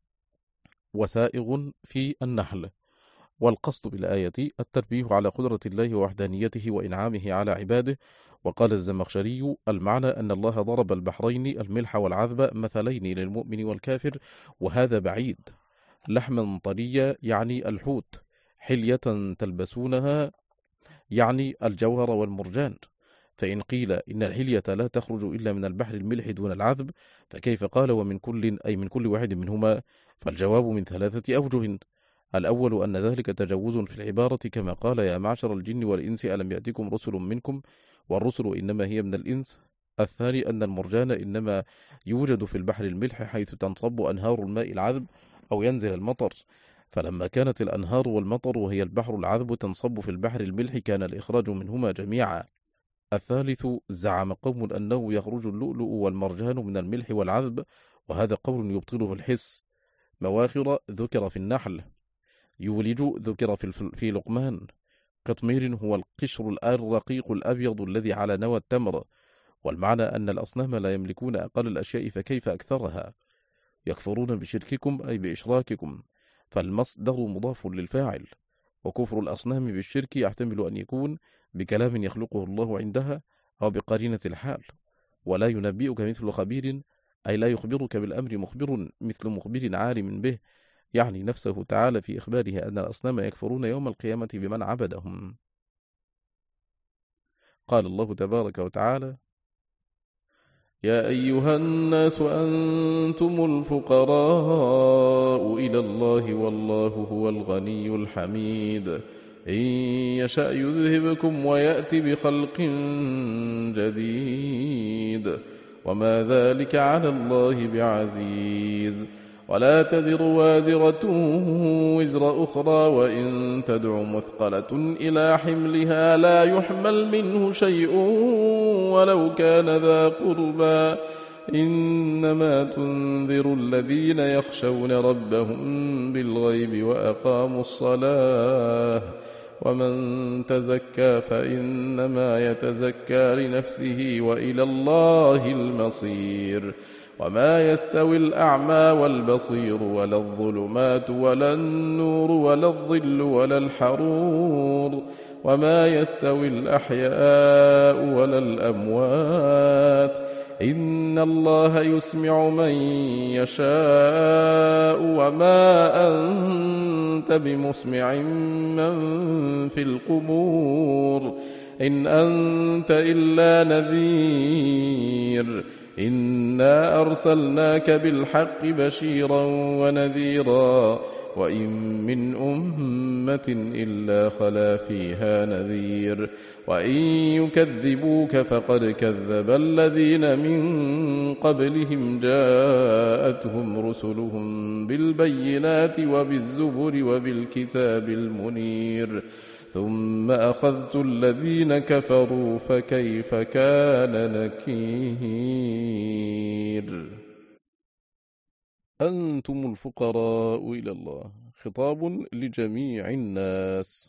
وسائغ في النحل. والقصد بالآية التنبيه على قدرة الله ووحدانيته وإنعامه على عباده. وقال الزمخشري المعنى أن الله ضرب البحرين الملح والعذب مثلين للمؤمن والكافر، وهذا بعيد. لحما طريا يعني الحوت، حلية تلبسونها يعني الجوهر والمرجان. فإن قيل إن الحلية لا تخرج إلا من البحر الملح دون العذب، فكيف قال ومن كل أي من كل واحد منهما؟ فالجواب من ثلاثة أوجه. الأول أن ذلك تجوز في العبارة، كما قال يا معشر الجن والإنس ألم يأتكم رسل منكم، والرسل إنما هي من الإنس. الثاني أن المرجان إنما يوجد في البحر الملح حيث تنصب أنهار الماء العذب أو ينزل المطر، فلما كانت الأنهار والمطر وهي البحر العذب تنصب في البحر الملح كان الإخراج منهما جميعا. الثالث زعم قوم أنه يخرج اللؤلؤ والمرجان من الملح والعذب، وهذا قول يبطله الحس. مواخر ذكر في النحل، يولج ذكر في, في لقمان. قطمير هو القشر الرقيق الأبيض الذي على نوى التمر. والمعنى أن الأصنام لا يملكون أقل الأشياء فكيف أكثرها. يكفرون بشرككم أي بإشراككم، فالمصدر مضاف للفاعل. وكفر الأصنام بالشرك يحتمل أن يكون بكلام يخلقه الله عندها أو بقرينة الحال. ولا ينبئك مثل خبير أي لا يخبرك بالأمر مخبر مثل مخبر عالم به، يعني نفسه تعالى في إخباره أن الأصنام يكفرون يوم القيامة بمن عبدهم. قال الله تبارك وتعالى يا أيها الناس أنتم الفقراء إلى الله والله هو الغني الحميد إن يشأ يذهبكم ويأتي بخلق جديد وما ذلك على الله بعزيز ولا تزر وازرة وزر أخرى وإن تدع مثقلة إلى حملها لا يحمل منه شيء ولو كان ذا قربى إنما تنذر الذين يخشون ربهم بالغيب وأقاموا الصلاة ومن تزكى فإنما يتزكى لنفسه وإلى الله المصير وما يستوي الأعمى والبصير ولا الظلمات ولا النور ولا الظل ولا الحرور وما يستوي الأحياء ولا الأموات إن الله يسمع من يشاء وما أنت بمسمع من في القبور إن أنت إلا نذير إنا أرسلناك بالحق بشيرا ونذيرا وإن من أمة إلا خلا فيها نذير وإن يكذبوك فقد كذب الذين من قبلهم جاءتهم رسلهم بالبينات وبالزبر وبالكتاب المنير ثم أخذت الذين كفروا فكيف كان نكير. أنتم الفقراء إلى الله خطاب لجميع الناس،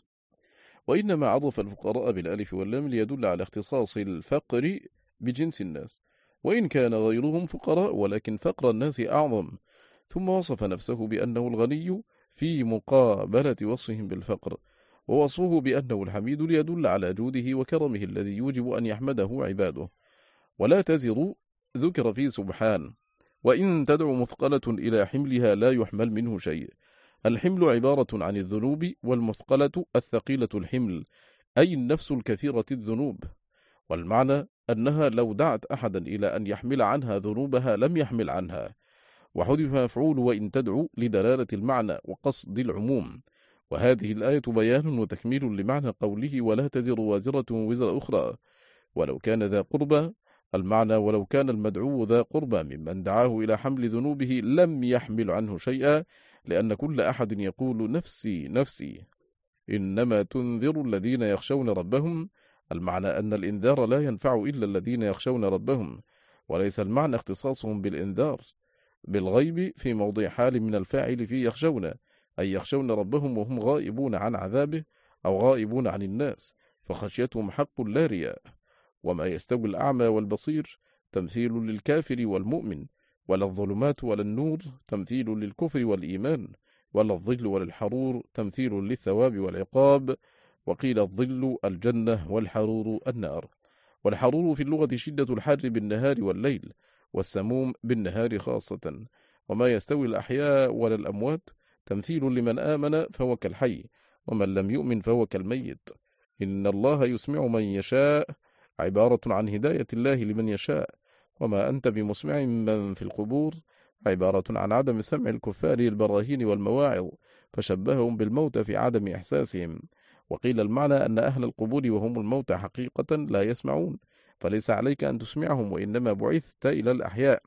وإنما عرف الفقراء بالألف واللام ليدل على اختصاص الفقر بجنس الناس، وإن كان غيرهم فقراء ولكن فقر الناس أعظم. ثم وصف نفسه بأنه الغني في مقابلة وصفهم بالفقر، ووصفه بأنه الحميد ليدل على جوده وكرمه الذي يوجب أن يحمده عباده. ولا تزر ذكر في سبحان وإن تدع مثقلة إلى حملها لا يحمل منه شيء. الحمل عبارة عن الذنوب، والمثقلة الثقيلة الحمل أي النفس الكثيرة الذنوب، والمعنى أنها لو دعت أحدا إلى أن يحمل عنها ذنوبها لم يحمل عنها. وحذف مفعول وإن تدعو لدلالة المعنى وقصد العموم. وهذه الآية بيان وتكميل لمعنى قوله ولا تزر وازرة وزر أخرى. ولو كان ذا قربى، المعنى ولو كان المدعو ذا قربى ممن دعاه إلى حمل ذنوبه لم يحمل عنه شيئا، لأن كل أحد يقول نفسي نفسي. إنما تنذر الذين يخشون ربهم، المعنى أن الإنذار لا ينفع إلا الذين يخشون ربهم، وليس المعنى اختصاصهم بالإنذار بالغيب في موضع حال من الفاعل في يخشون، أي يخشون ربهم وهم غائبون عن عذابه أو غائبون عن الناس، فخشيتهم حق لا رياء. وما يستوي الأعمى والبصير تمثيل للكافر والمؤمن، ولا الظلمات ولا النور تمثيل للكفر والإيمان، ولا الظل ولا الحرور تمثيل للثواب والعقاب. وقيل الظل الجنة والحرور النار. والحرور في اللغة شدة الحر بالنهار والليل، والسموم بالنهار خاصة. وما يستوي الأحياء ولا الأموات تمثيل لمن آمن فهو كالحي، ومن لم يؤمن فهو كالميت. إن الله يسمع من يشاء عبارة عن هداية الله لمن يشاء، وما أنت بمسمع من في القبور عبارة عن عدم سمع الكفار البراهين والمواعظ، فشبههم بالموت في عدم إحساسهم. وقيل المعنى أن أهل القبور وهم الموت حقيقة لا يسمعون، فليس عليك أن تسمعهم، وإنما بعثت إلى الأحياء.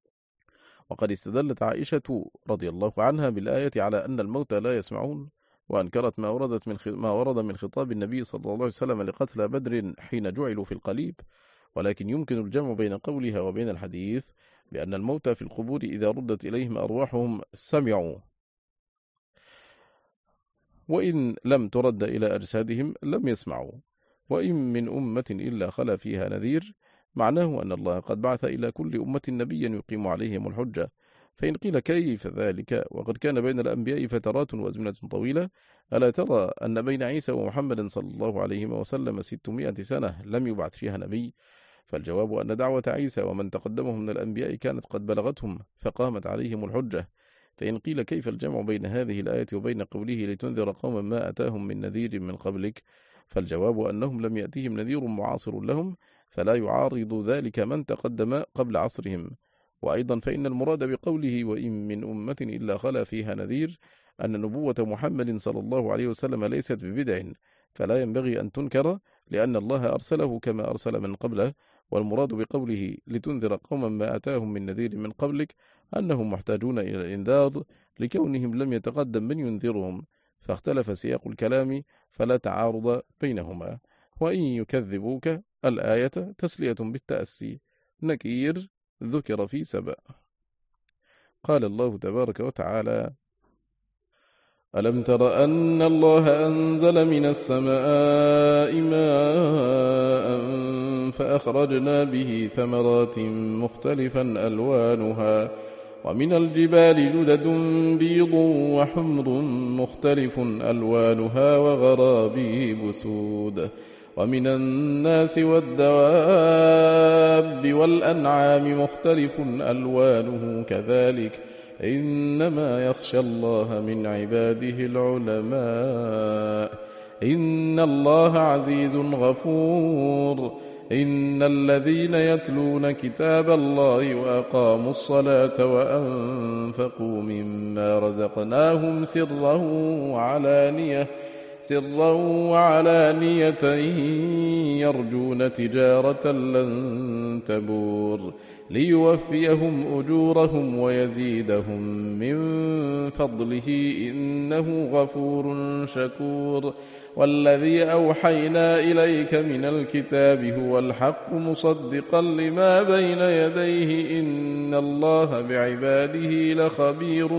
وقد استدلت عائشة رضي الله عنها بالآية على أن الموتى لا يسمعون، وأنكرت ما وردت من ما ورد من خطاب النبي صلى الله عليه وسلم لقتلى بدر حين جعلوا في القليب. ولكن يمكن الجمع بين قولها وبين الحديث بأن الموتى في القبور إذا ردت إليهم أرواحهم سمعوا، وإن لم ترد إلى أجسادهم لم يسمعوا. وإن من أمة إلا خلا فيها نذير، معناه أن الله قد بعث إلى كل أمة نبيا يقيم عليهم الحجة. فإن قيل كيف ذلك وقد كان بين الأنبياء فترات وأزمنة طويلة، ألا ترى أن بين عيسى ومحمد صلى الله عليه وسلم ستمائة سنة لم يبعث فيها نبي؟ فالجواب أن دعوة عيسى ومن تقدمه من الأنبياء كانت قد بلغتهم فقامت عليهم الحجة. فإن قيل كيف الجمع بين هذه الآية وبين قوله لتنذر قوما ما أتاهم من نذير من قبلك، فالجواب أنهم لم يأتيهم نذير معاصر لهم، فلا يعارض ذلك من تقدم قبل عصرهم. وأيضا فإن المراد بقوله وإن من أمة إلا خلا فيها نذير أن نبوة محمد صلى الله عليه وسلم ليست ببدع، فلا ينبغي أن تنكر، لأن الله أرسله كما أرسل من قبله. والمراد بقوله لتنذر قوما ما أتاهم من نذير من قبلك أنهم محتاجون إلى الإنذار لكونهم لم يتقدم من ينذرهم، فاختلف سياق الكلام فلا تعارض بينهما. وإن يكذبوك الآية تسلية بالتأسي، نكير ذكر في سبأ. قال الله تبارك وتعالى: ألم تر أن الله أنزل من السماء ماء فأخرجنا به ثمرات مختلفا ألوانها ومن الجبال جدد بيض وحمر مختلف ألوانها وغرابيب سود ومن الناس والدواب والأنعام مختلف ألوانه كذلك إنما يخشى الله من عباده العلماء إن الله عزيز غفور إن الذين يتلون كتاب الله وأقاموا الصلاة وأنفقوا مما رزقناهم سرا وعلانية سرا وعلانية يرجون تجارة لن تبور ليوفيهم أجورهم ويزيدهم من فضله إنه غفور شكور والذي أوحينا إليك من الكتاب هو الحق مصدقا لما بين يديه إن الله بعباده لخبير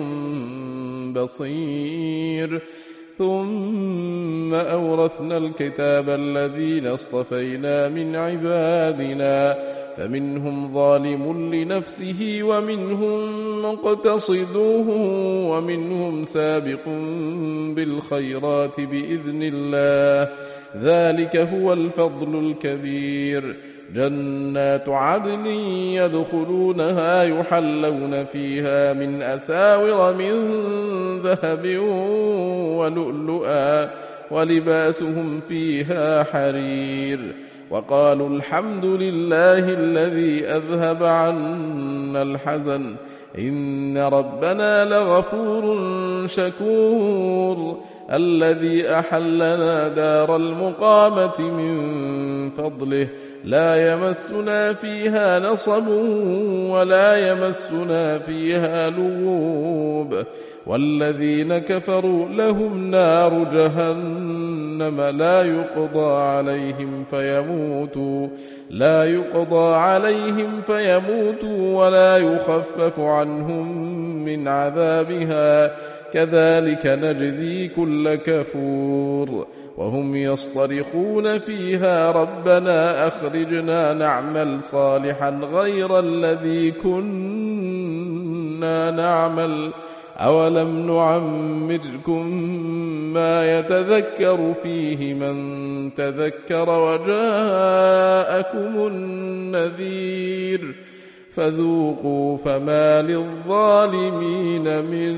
بصير ثم أورثنا الكتاب الذين اصطفينا من عبادنا فمنهم ظالم لنفسه ومنهم مقتصد ومنهم سابق بالخيرات بإذن الله ذلك هو الفضل الكبير جنات عدن يدخلونها يحلون فيها من أساور من ذهب ولؤلؤا ولباسهم فيها حرير وقالوا الحمد لله الذي أذهب عنا الحزن إن ربنا لغفور شكور الذي أحلنا دار المقامة من فضله لا يمسنا فيها نصب ولا يمسنا فيها لغوب والذين كفروا لهم نار جهنم لا يقضى عليهم فيموتوا لا يقضى عليهم فيموتوا ولا يخفف عنهم من عذابها كذلك نجزي كل كفور وهم يصطرخون فيها ربنا أخرجنا نعمل صالحا غير الذي كنا نعمل أولم نعمركم ما يتذكر فيه من تذكر وجاءكم النذير فذوقوا فما للظالمين من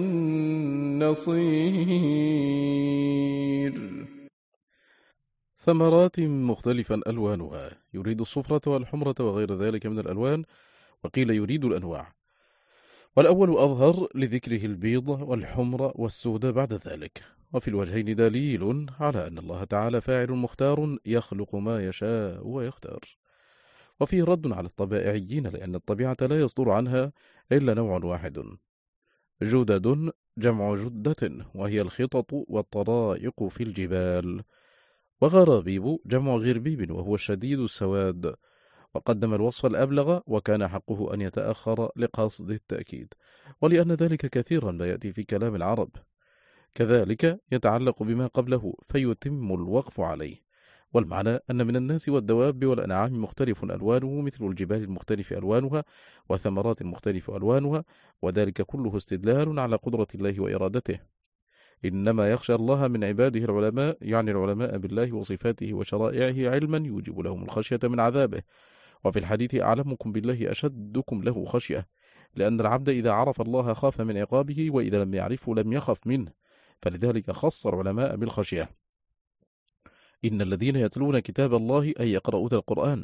نصير. ثمرات مختلفا ألوانها يريد الصفرة والحمرة وغير ذلك من الألوان، وقيل يريد الأنواع، والأول أظهر لذكره البيض والحمر والسود بعد ذلك. وفي الوجهين دليل على أن الله تعالى فاعل مختار يخلق ما يشاء ويختار. وفيه رد على الطبائعيين لأن الطبيعة لا يصدر عنها إلا نوع واحد. جدد جمع جدة وهي الخطط والطرائق في الجبال، وغرابيب جمع غربيب وهو الشديد السواد، وقدم الوصف الأبلغ وكان حقه أن يتأخر لقصد التأكيد، ولأن ذلك كثيرا لا يأتي في كلام العرب، كذلك يتعلق بما قبله فيتم الوقف عليه. والمعنى أن من الناس والدواب والأنعام مختلف ألوانه مثل الجبال المختلف ألوانها وثمرات المختلف ألوانها، وذلك كله استدلال على قدرة الله وإرادته. إنما يخشى الله من عباده العلماء، يعني العلماء بالله وصفاته وشرائعه علما يوجب لهم الخشية من عذابه. وفي الحديث أعلمكم بالله أشدكم له خشية، لأن العبد إذا عرف الله خاف من عقابه، وإذا لم يعرفه لم يخف منه، فلذلك خص العلماء بالخشية. إن الذين يتلون كتاب الله أي يقرؤون القرآن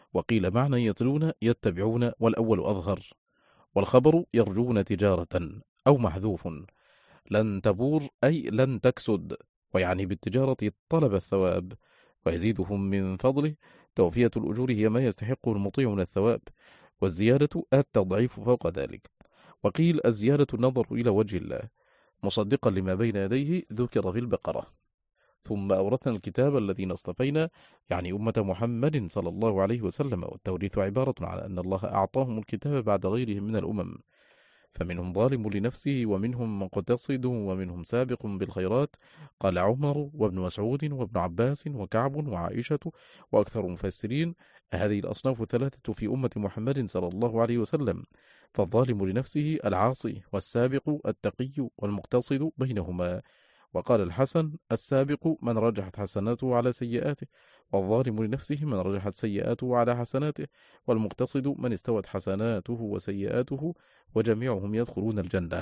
وقيل معنى يتلون يتبعون، والأول أظهر. والخبر يرجون تجارة، أو محذوف. لن تبور أي لن تكسد، ويعني بالتجارة طلب الثواب، ويزيدهم من فضله. توفية الأجور هي ما يستحقه المطيع من الثواب، والزيادة التضعيف فوق ذلك. وقيل الزيادة النظر إلى وجه الله، مصدقا لما بين يديه ذكر في البقرة. ثم أورثنا الكتاب الذين اصطفينا، يعني أمة محمد صلى الله عليه وسلم. والتوريث عبارة على أن الله أعطاهم الكتاب بعد غيرهم من الأمم، فمنهم ظالم لنفسه، ومنهم مقتصد، ومنهم سابق بالخيرات. قال عمر وابن مسعود وابن عباس وكعب وعائشة وأكثر المفسرين: هذه الأصناف الثلاثة في أمة محمد صلى الله عليه وسلم، فالظالم لنفسه العاصي، والسابق التقي، والمقتصد بينهما. وقال الحسن: السابق من رجحت حسناته على سيئاته، والظالم لنفسه من رجحت سيئاته على حسناته، والمقتصد من استوت حسناته وسيئاته، وجميعهم يدخلون الجنة.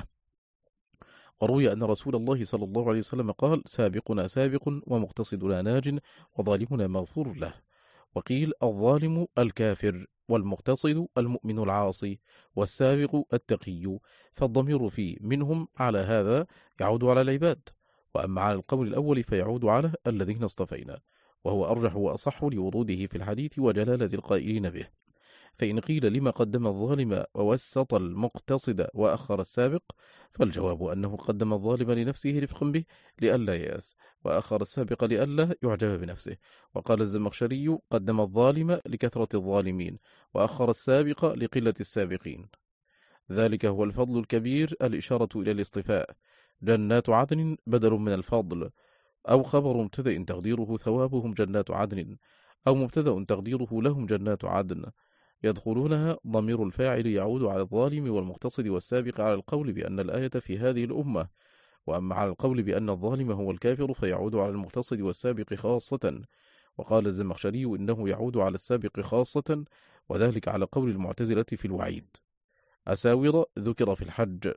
وروي أن رسول الله صلى الله عليه وسلم قال: سابقنا سابق، ومقتصدنا ناج، وظالمنا مغفور له. وقيل الظالم الكافر، والمقتصد المؤمن العاصي، والسابق التقي، فالضمير في منهم على هذا يعود على العباد، وأما على القول الأول فيعود على الذين اصطفينا، وهو أرجح وأصح لوروده في الحديث وجلالة القائلين به. فإن قيل لما قدم الظالم ووسط المقتصد وأخر السابق، فالجواب أنه قدم الظالم لنفسه رفقا به لئلا يأس، وأخر السابق لئلا يعجب بنفسه. وقال الزمخشري: قدم الظالم لكثرة الظالمين، وأخر السابق لقلة السابقين. ذلك هو الفضل الكبير، الإشارة إلى الاصطفاء. جنات عدن بدل من الفضل، أو خبر مبتدأ تقديره ثوابهم جنات عدن، أو مبتدأ تقديره لهم جنات عدن يدخلونها. ضمير الفاعل يعود على الظالم والمقتصد والسابق على القول بأن الآية في هذه الأمة، وأما على القول بأن الظالم هو الكافر فيعود على المقتصد والسابق خاصة. وقال الزمخشري: إنه يعود على السابق خاصة، وذلك على قول المعتزلة في الوعيد. أساور ذكر في الحج.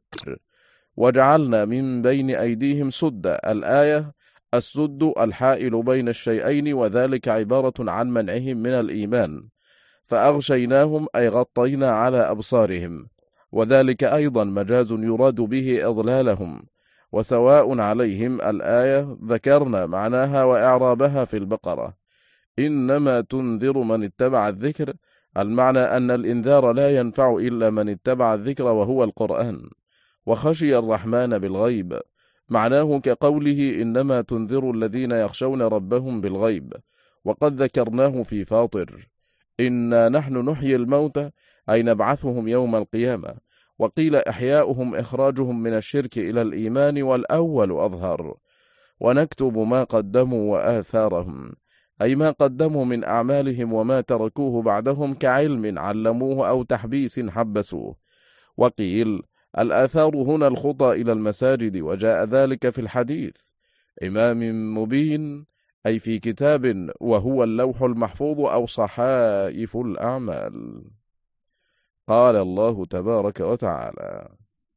وجعلنا من بين أيديهم سدا. الآية: السد الحائل بين الشيئين، وذلك عبارة عن منعهم من الإيمان. فأغشيناهم أي غطينا على أبصارهم، وذلك أيضا مجاز يراد به إضلالهم. وسواء عليهم الآية ذكرنا معناها وإعرابها في البقرة. إنما تنذر من اتبع الذكر، المعنى أن الإنذار لا ينفع إلا من اتبع الذكر وهو القرآن، وخشي الرحمن بالغيب. معناه كقوله: إنما تنذر الذين يخشون ربهم بالغيب. وقد ذكرناه في فاطر: إنا نحن نحيي الموتى، أي نبعثهم يوم القيامة. وقيل إحياؤهم إخراجهم من الشرك إلى الإيمان، والأول أظهر. ونكتب ما قدموا وآثارهم، أي ما قدموا من أعمالهم وما تركوه بعدهم كعلم علموه أو تحبيس حبسوه. وقيل الآثار هنا الخطى إلى المساجد، وجاء ذلك في الحديث: إمام مبين، أي في كتاب، وهو اللوح المحفوظ أو صحائف الأعمال. قال الله تبارك وتعالى: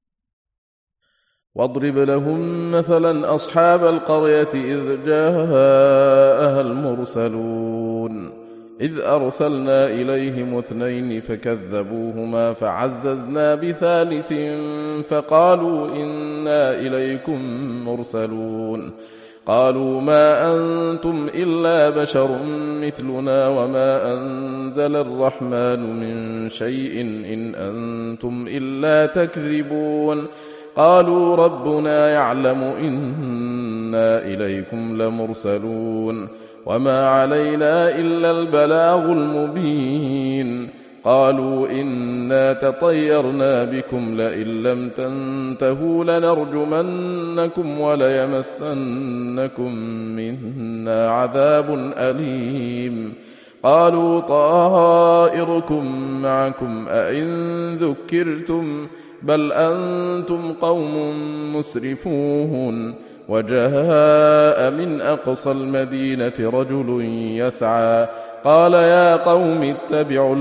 واضرب لهم مثلا أصحاب القرية إذ جاءها المرسلون إذ أرسلنا إليهم اثنين فكذبوهما فعززنا بثالث فقالوا إنا إليكم مرسلون قالوا ما أنتم إلا بشر مثلنا وما أنزل الرحمن من شيء إن أنتم إلا تكذبون قالوا ربنا يعلم إنا إليكم لمرسلون وما علينا إلا البلاغ المبين قالوا إنا تطيرنا بكم لئن لم تنتهوا لنرجمنكم وليمسنكم منا عذاب أليم قالوا طائركم معكم أئن ذكرتم بل أنتم قوم مسرفون وجاء من أقصى المدينة رجل يسعى قال يا قوم اتبعوا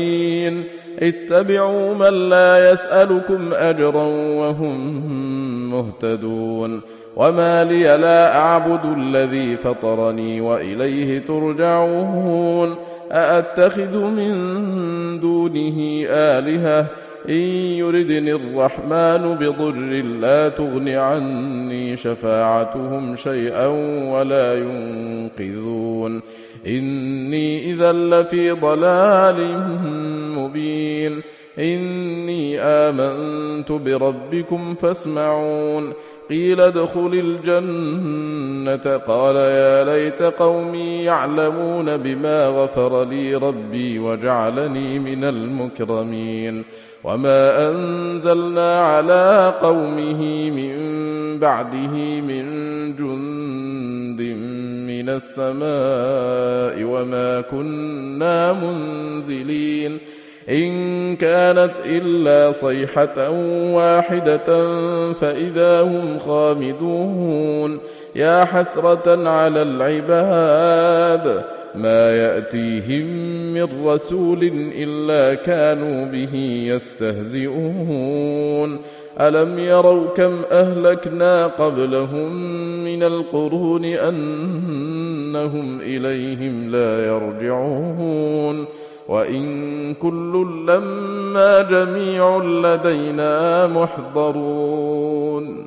المرسلين اتبعوا من لا يسألكم أجرا وهم مهتدون وما لي لا أعبد الذي فطرني وإليه ترجعون أأتخذ من دونه آلهة إن يردني الرحمن بضر لا تغن عني شفاعتهم شيئا ولا ينقذون إني إذا لفي ضلال مبين إني آمنت بربكم فاسمعون قيل ادخل الجنة قال يا ليت قومي يعلمون بما غفر لي ربي وجعلني من المكرمين وما أنزلنا على قومه من بعده من جند من السماء وما كنا منزلين إن كانت إلا صيحة واحدة فإذا هم خامدون يا حسرة على العباد ما يأتيهم من رسول إلا كانوا به يستهزئون ألم يروا كم أهلكنا قبلهم من القرون أنهم إليهم لا يرجعون وإن كل لما جميع لدينا محضرون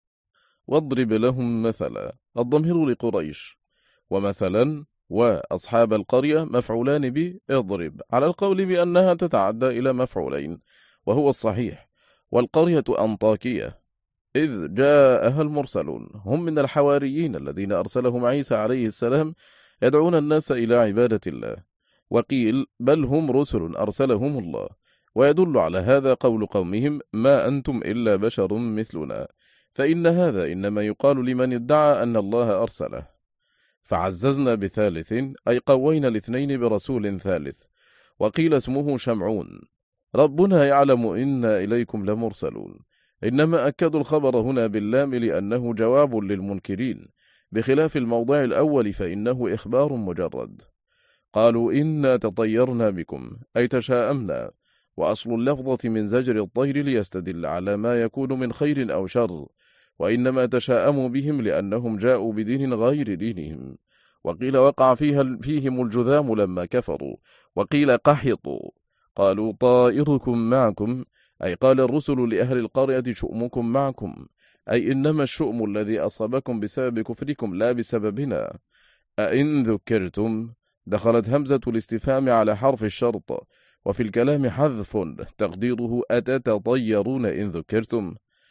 واضرب لهم مثلا الضمير لقريش ومثلا وأصحاب القرية مفعولان به اضرب على القول بأنها تتعدى إلى مفعولين وهو الصحيح والقرية أنطاكية إذ جاءها المرسلون هم من الحواريين الذين أرسلهم عيسى عليه السلام يدعون الناس إلى عبادة الله وقيل بل هم رسل أرسلهم الله ويدل على هذا قول قومهم ما أنتم إلا بشر مثلنا فإن هذا إنما يقال لمن ادعى أن الله أرسله فعززنا بثالث أي قوينا الاثنين برسول ثالث وقيل اسمه شمعون ربنا يعلم إنا إليكم لمرسلون إنما أكدوا الخبر هنا باللام لأنه جواب للمنكرين بخلاف الموضع الأول فإنه إخبار مجرد قالوا إنا تطيرنا بكم أي تشاءمنا وأصل اللفظة من زجر الطير ليستدل على ما يكون من خير أو شر وإنما تشاءموا بهم لأنهم جاءوا بدين غير دينهم وقيل وقع فيها فيهم الجذام لما كفروا وقيل قحطوا قالوا طائركم معكم أي قال الرسل لأهل القرية شؤمكم معكم أي إنما الشؤم الذي أصابكم بسبب كفركم لا بسببنا أئن ذكرتم دخلت همزة الاستفهام على حرف الشرط وفي الكلام حذف تقديره أتتطيرون إن ذكرتم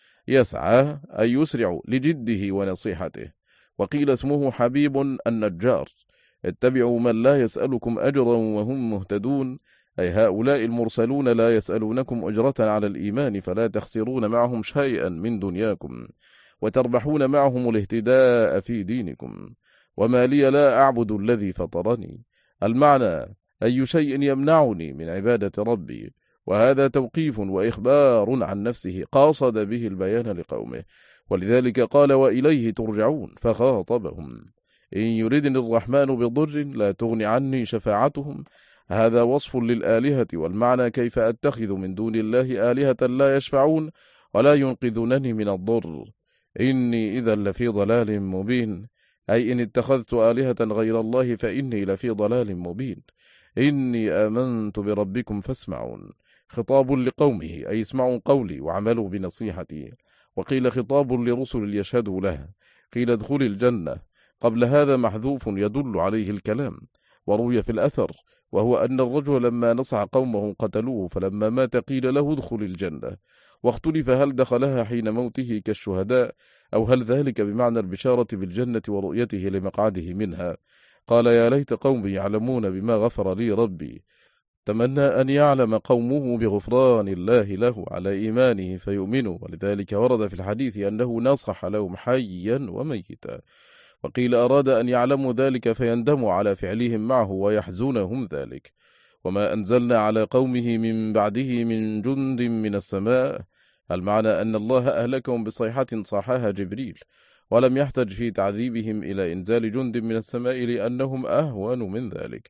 يسعى أي يسرع لجده ونصيحته وقيل اسمه حبيب النجار اتبعوا من لا يسألكم أجرا وهم مهتدون أي هؤلاء المرسلون لا يسألونكم أجرة على الإيمان فلا تخسرون معهم شيئا من دنياكم وتربحون معهم الاهتداء في دينكم وما لي لا أعبد الذي فطرني المعنى أي شيء يمنعني من عبادة ربي وهذا توقيف وإخبار عن نفسه قاصد به البيان لقومه ولذلك قال وإليه ترجعون فخاطبهم إن يردني الرحمن بضر لا تغن عني شفاعتهم هذا وصف للآلهة والمعنى كيف أتخذ من دون الله آلهة لا يشفعون ولا ينقذونني من الضر إني إذا لفي ضلال مبين أي إن اتخذت آلهة غير الله فإني لفي ضلال مبين إني آمنت بربكم فاسمعون خطاب لقومه أي اسمعوا قولي وعملوا بنصيحتي وقيل خطاب لرسل يشهدوا له قيل ادخل الجنة قبل هذا محذوف يدل عليه الكلام وروي في الأثر وهو أن الرجل لما نصح قومه قتلوه فلما مات قيل له ادخل الجنة واختلف هل دخلها حين موته كالشهداء أو هل ذلك بمعنى البشارة بالجنة ورؤيته لمقعده منها قال يا ليت قومي يعلمون بما غفر لي ربي تمنى أن يعلم قومه بغفران الله له على إيمانه فيؤمنوا ولذلك ورد في الحديث أنه نصح لهم حيا وميتا وقيل أراد أن يعلموا ذلك فيندموا على فعلهم معه ويحزنهم ذلك وما أنزلنا على قومه من بعده من جند من السماء المعنى أن الله أهلكهم بصيحة صاحها جبريل ولم يحتج في تعذيبهم إلى إنزال جند من السماء لأنهم أهون من ذلك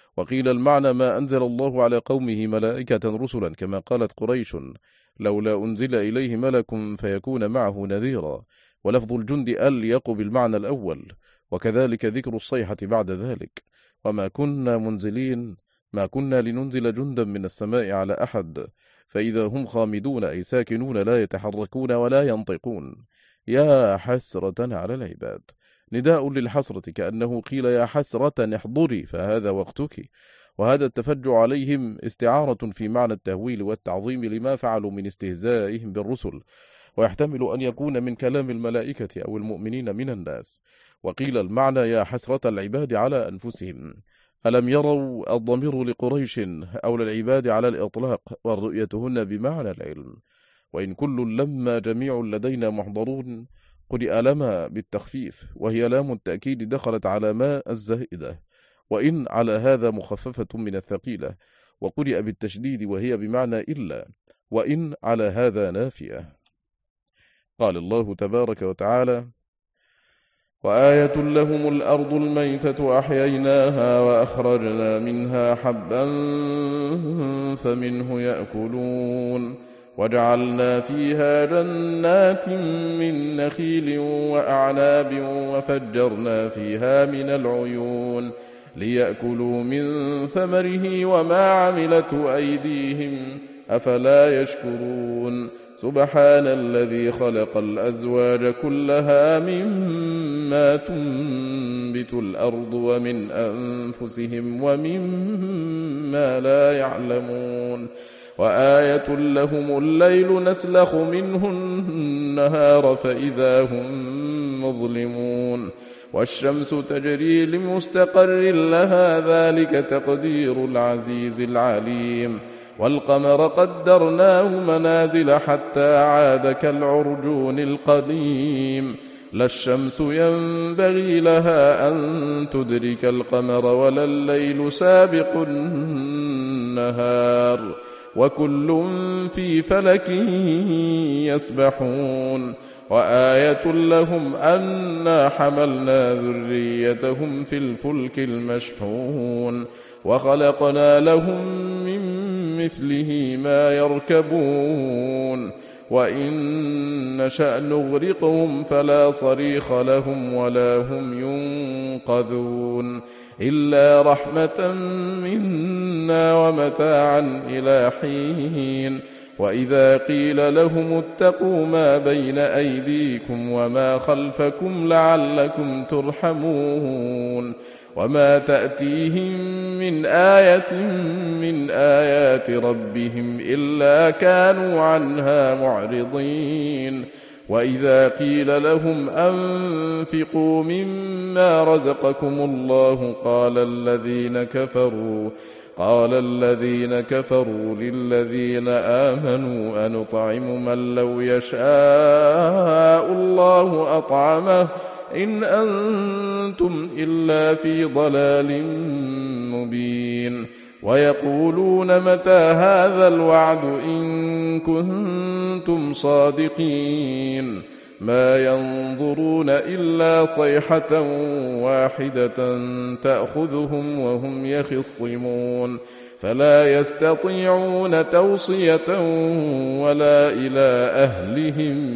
وقيل المعنى ما أنزل الله على قومه ملائكة رسلا كما قالت قريش لولا أنزل إليه ملك فيكون معه نذيرا، ولفظ الجند أليق بالمعنى الأول، وكذلك ذكر الصيحة بعد ذلك. وما كنا منزلين ما كنا لننزل جندا من السماء على أحد فإذا هم خامدون أي ساكنون لا يتحركون ولا ينطقون. يا حسرة على العباد، نداء للحسرة كأنه قيل يا حسرة احضري فهذا وقتك. وهذا التفجع عليهم استعارة في معنى التهويل والتعظيم لما فعلوا من استهزائهم بالرسل، ويحتمل أن يكون من كلام الملائكة أو المؤمنين من الناس. وقيل المعنى يا حسرة العباد على أنفسهم. ألم يروا الضمير لقريش أو للعباد على الإطلاق، والرؤيتهن بمعنى العلم. وإن كل لما جميع لدينا محضرون قرئ لما بالتخفيف، وهي لام التأكيد دخلت على ما الزائدة، وإن على هذا مخففة من الثقيلة، وقرئ بالتشديد وهي بمعنى إلا، وإن على هذا نافية. قال الله تبارك وتعالى وآية لهم الأرض الميتة أحييناها وأخرجنا منها حبا فمنه يأكلون وجعلنا فيها جنات من نخيل وأعناب وفجرنا فيها من العيون ليأكلوا من ثمره وما عملت أيديهم أفلا يشكرون سبحان الذي خلق الأزواج كلها مما تنبت الأرض ومن أنفسهم ومما لا يعلمون وآية لهم الليل نسلخ منه النهار فإذا هم مظلمون والشمس تجري لمستقر لها ذلك تقدير العزيز العليم والقمر قدرناه منازل حتى عاد كالعرجون القديم لا الشمس ينبغي لها أن تدرك القمر ولا الليل سابق النهار وكل في فلك يسبحون وآية لهم أنا حملنا ذريتهم في الفلك المشحون وخلقنا لهم من مثله ما يركبون وإن نشأ نغرقهم فلا صريخ لهم ولا هم ينقذون إلا رحمة منا ومتاعا إلى حين وإذا قيل لهم اتقوا ما بين أيديكم وما خلفكم لعلكم ترحمون وما تأتيهم من آية من آيات ربهم إلا كانوا عنها معرضين وإذا قيل لهم أنفقوا مما رزقكم الله قال الذين كفروا قال الذين كفروا للذين آمنوا أنطعم من لو يشاء الله أطعمه إن أنتم إلا في ضلال مبين ويقولون متى هذا الوعد إن كنتم صادقين ما ينظرون إلا صيحة واحدة تأخذهم وهم يخصمون فلا يستطيعون توصية ولا إلى أهلهم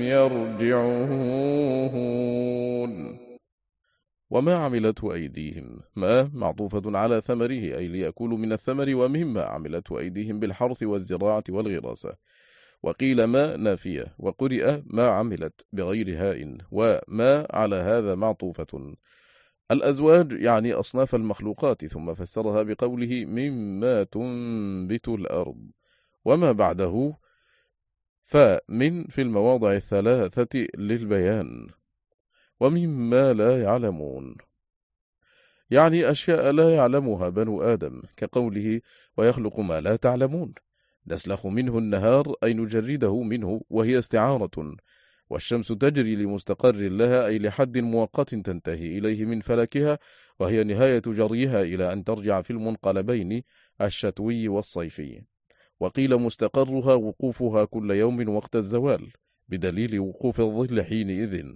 يرجعون وما عملته أيديهم ما معطوفة على ثمره أي ليأكلوا من الثمر ومما عملته أيديهم بالحرث والزراعة والغراسة وقيل ما نافية وقرئ ما عملت بغير هاء وما على هذا معطوفة. الأزواج يعني أصناف المخلوقات ثم فسرها بقوله مما تنبت الأرض وما بعده فمن في المواضع الثلاثة للبيان ومما لا يعلمون يعني أشياء لا يعلمها بنو آدم كقوله ويخلق ما لا تعلمون نسلخ منه النهار أي نجرده منه وهي استعارة والشمس تجري لمستقر لها أي لحد مؤقت تنتهي إليه من فلكها وهي نهاية جريها إلى أن ترجع في المنقلبين الشتوي والصيفي وقيل مستقرها وقوفها كل يوم وقت الزوال بدليل وقوف الظل حينئذ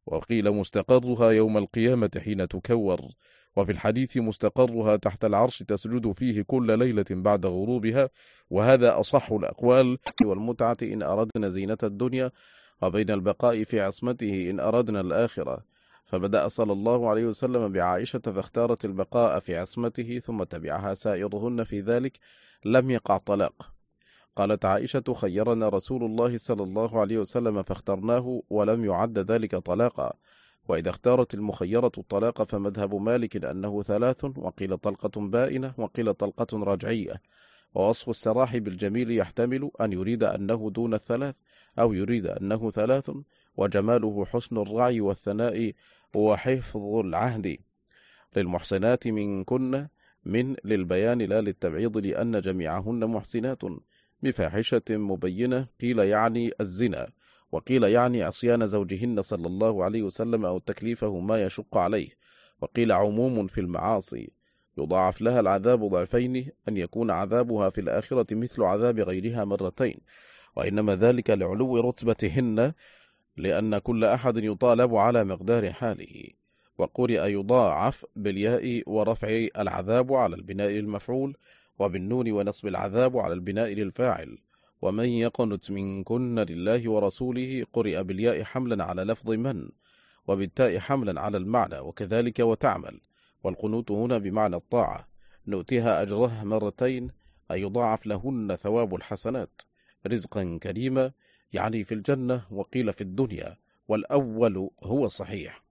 وقيل مستقرها يوم القيامة حين تكور، وفي الحديث مستقرها تحت العرش تسجد فيه كل ليلة بعد غروبها، وهذا أصح الأقوال. والمتعة إن أردنا زينة الدنيا، وبين البقاء في عصمته إن أردنا الآخرة. فبدأ صلى الله عليه وسلم بعائشة فاختارت البقاء في عصمته، ثم تبعها سائرهن في ذلك، لم يقع طلاق. قالت عائشة: خيرنا رسول الله صلى الله عليه وسلم فاخترناه، ولم يعد ذلك طلاقا. وإذا اختارت المخيرة الطلاق فمذهب مالك أنه ثلاث، وقيل طلقة بائنة، وقيل طلقة رجعية. ووصف السراح بالجميل يحتمل أن يريد أنه دون الثلاث، أو يريد أنه ثلاث، وجماله حسن الرعي والثناء وحفظ العهد. للمحسنات منكن من للبيان لا للتبعيض، لأن جميعهن محسنات بفاحشة مبينة، قيل يعني الزنا، وقيل يعني عصيان زوجهن صلى الله عليه وسلم أو تكليفه ما يشق عليه، وقيل عموم في المعاصي يضاعف لها العذاب ضعفين، أن يكون عذابها في الآخرة مثل عذاب غيرها مرتين، وإنما ذلك لعلو رتبتهن، لأن كل أحد يطالب على مقدار حاله. وقرئ يضاعف بالياء ورفع العذاب على البناء المفعول، وبالنون ونصب العذاب على البناء للفاعل. ومن يقنت منكن لله ورسوله قرئ بالياء حملا على لفظ من، وبالتاء حملا على المعنى، وكذلك وتعمل. والقنوت هنا بمعنى الطاعة، نؤتيها أجرها مرتين، أي يضاعف لهن ثواب الحسنات، رزقا كريما، يعني في الجنة، وقيل في الدنيا، والأول هو صحيح.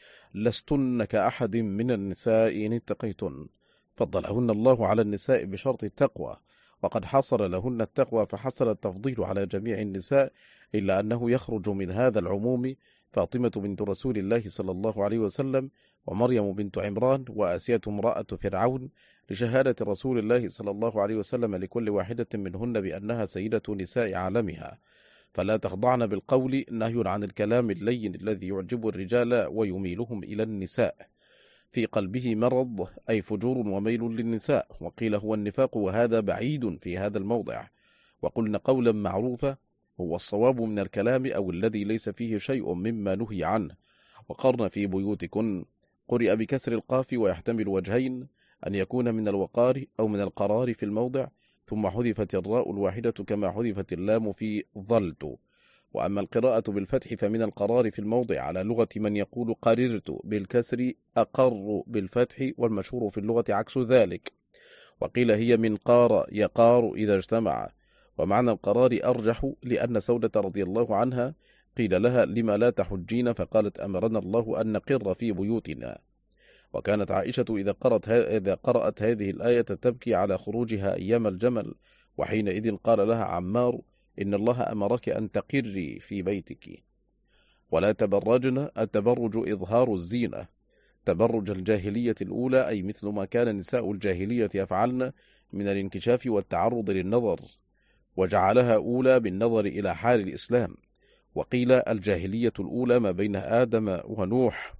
لستن كأحد من النساء إن اتقيتن، فضلهن الله على النساء بشرط التقوى، وقد حصل لهن التقوى فحصل التفضيل على جميع النساء، إلا أنه يخرج من هذا العموم فاطمة بنت رسول الله صلى الله عليه وسلم، ومريم بنت عمران، وآسية امرأة فرعون، لشهادة رسول الله صلى الله عليه وسلم لكل واحدة منهن بأنها سيدة نساء عالمها. فلا تخضعن بالقول، نهي عن الكلام اللين الذي يعجب الرجال ويميلهم إلى النساء. في قلبه مرض، أي فجور وميل للنساء، وقيل هو النفاق، وهذا بعيد في هذا الموضع. وقلنا قولا معروفا هو الصواب من الكلام، أو الذي ليس فيه شيء مما نهي عنه. وقرن في بيوتكن، قرئ بكسر القاف، ويحتمل وجهين، أن يكون من الوقار أو من القرار في الموضع، ثم حذفت الراء الواحدة كما حذفت اللام في ظلت. وأما القراءة بالفتح فمن القرار في الموضع على لغة من يقول قررت بالكسر، أقر بالفتح، والمشهور في اللغة عكس ذلك. وقيل هي من قار يقار إذا اجتمع. ومعنى القرار أرجح، لأن سودة رضي الله عنها قيل لها: لما لا تحجين؟ فقالت: أمرنا الله أن نقر في بيوتنا. وكانت عائشة إذا قرأت, إذا قرأت هذه الآية تبكي على خروجها أيام الجمل، وحينئذ قال لها عمار: إن الله أمرك أن تقري في بيتك. ولا تبرجن، التبرج إظهار الزينة، تبرج الجاهلية الأولى، أي مثل ما كان نساء الجاهلية يفعلن من الانكشاف والتعرض للنظر، وجعلها أولى بالنظر إلى حال الإسلام. وقيل الجاهلية الأولى ما بين آدم ونوح،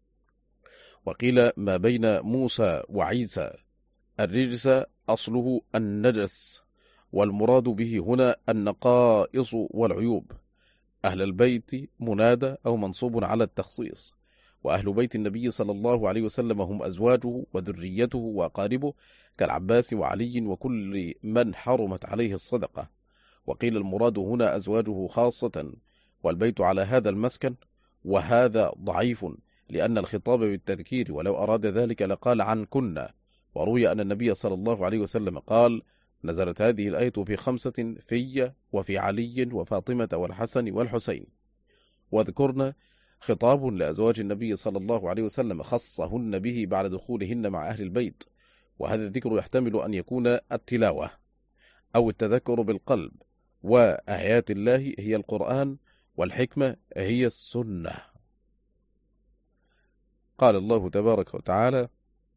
وقيل ما بين موسى وعيسى. الرجس أصله النجس، والمراد به هنا النقائص والعيوب. أهل البيت منادى أو منصوب على التخصيص، وأهل بيت النبي صلى الله عليه وسلم هم أزواجه وذريته وأقاربه، كالعباس وعلي وكل من حرمت عليه الصدقة. وقيل المراد هنا أزواجه خاصة، والبيت على هذا المسكن، وهذا ضعيف، لأن الخطاب بالتذكير، ولو أراد ذلك لقال عن كنا. وروي أن النبي صلى الله عليه وسلم قال: نزلت هذه الآية في خمسة، في وفي علي وفاطمة والحسن والحسين. واذكرنا خطاب لأزواج النبي صلى الله عليه وسلم خصهن به بعد دخولهن مع أهل البيت، وهذا الذكر يحتمل أن يكون التلاوة أو التذكر بالقلب. وآيات الله هي القرآن، والحكمة هي السنة. قال الله تبارك وتعالى: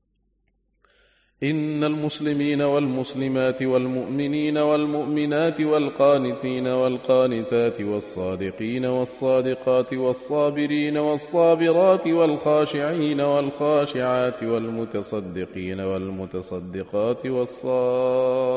إن المسلمين والمسلمات والمؤمنين والمؤمنات والقانتين والقانتات والصادقين والصادقات والصابرين والصابرات والخاشعين والخاشعات والمتصدقين والمتصدقات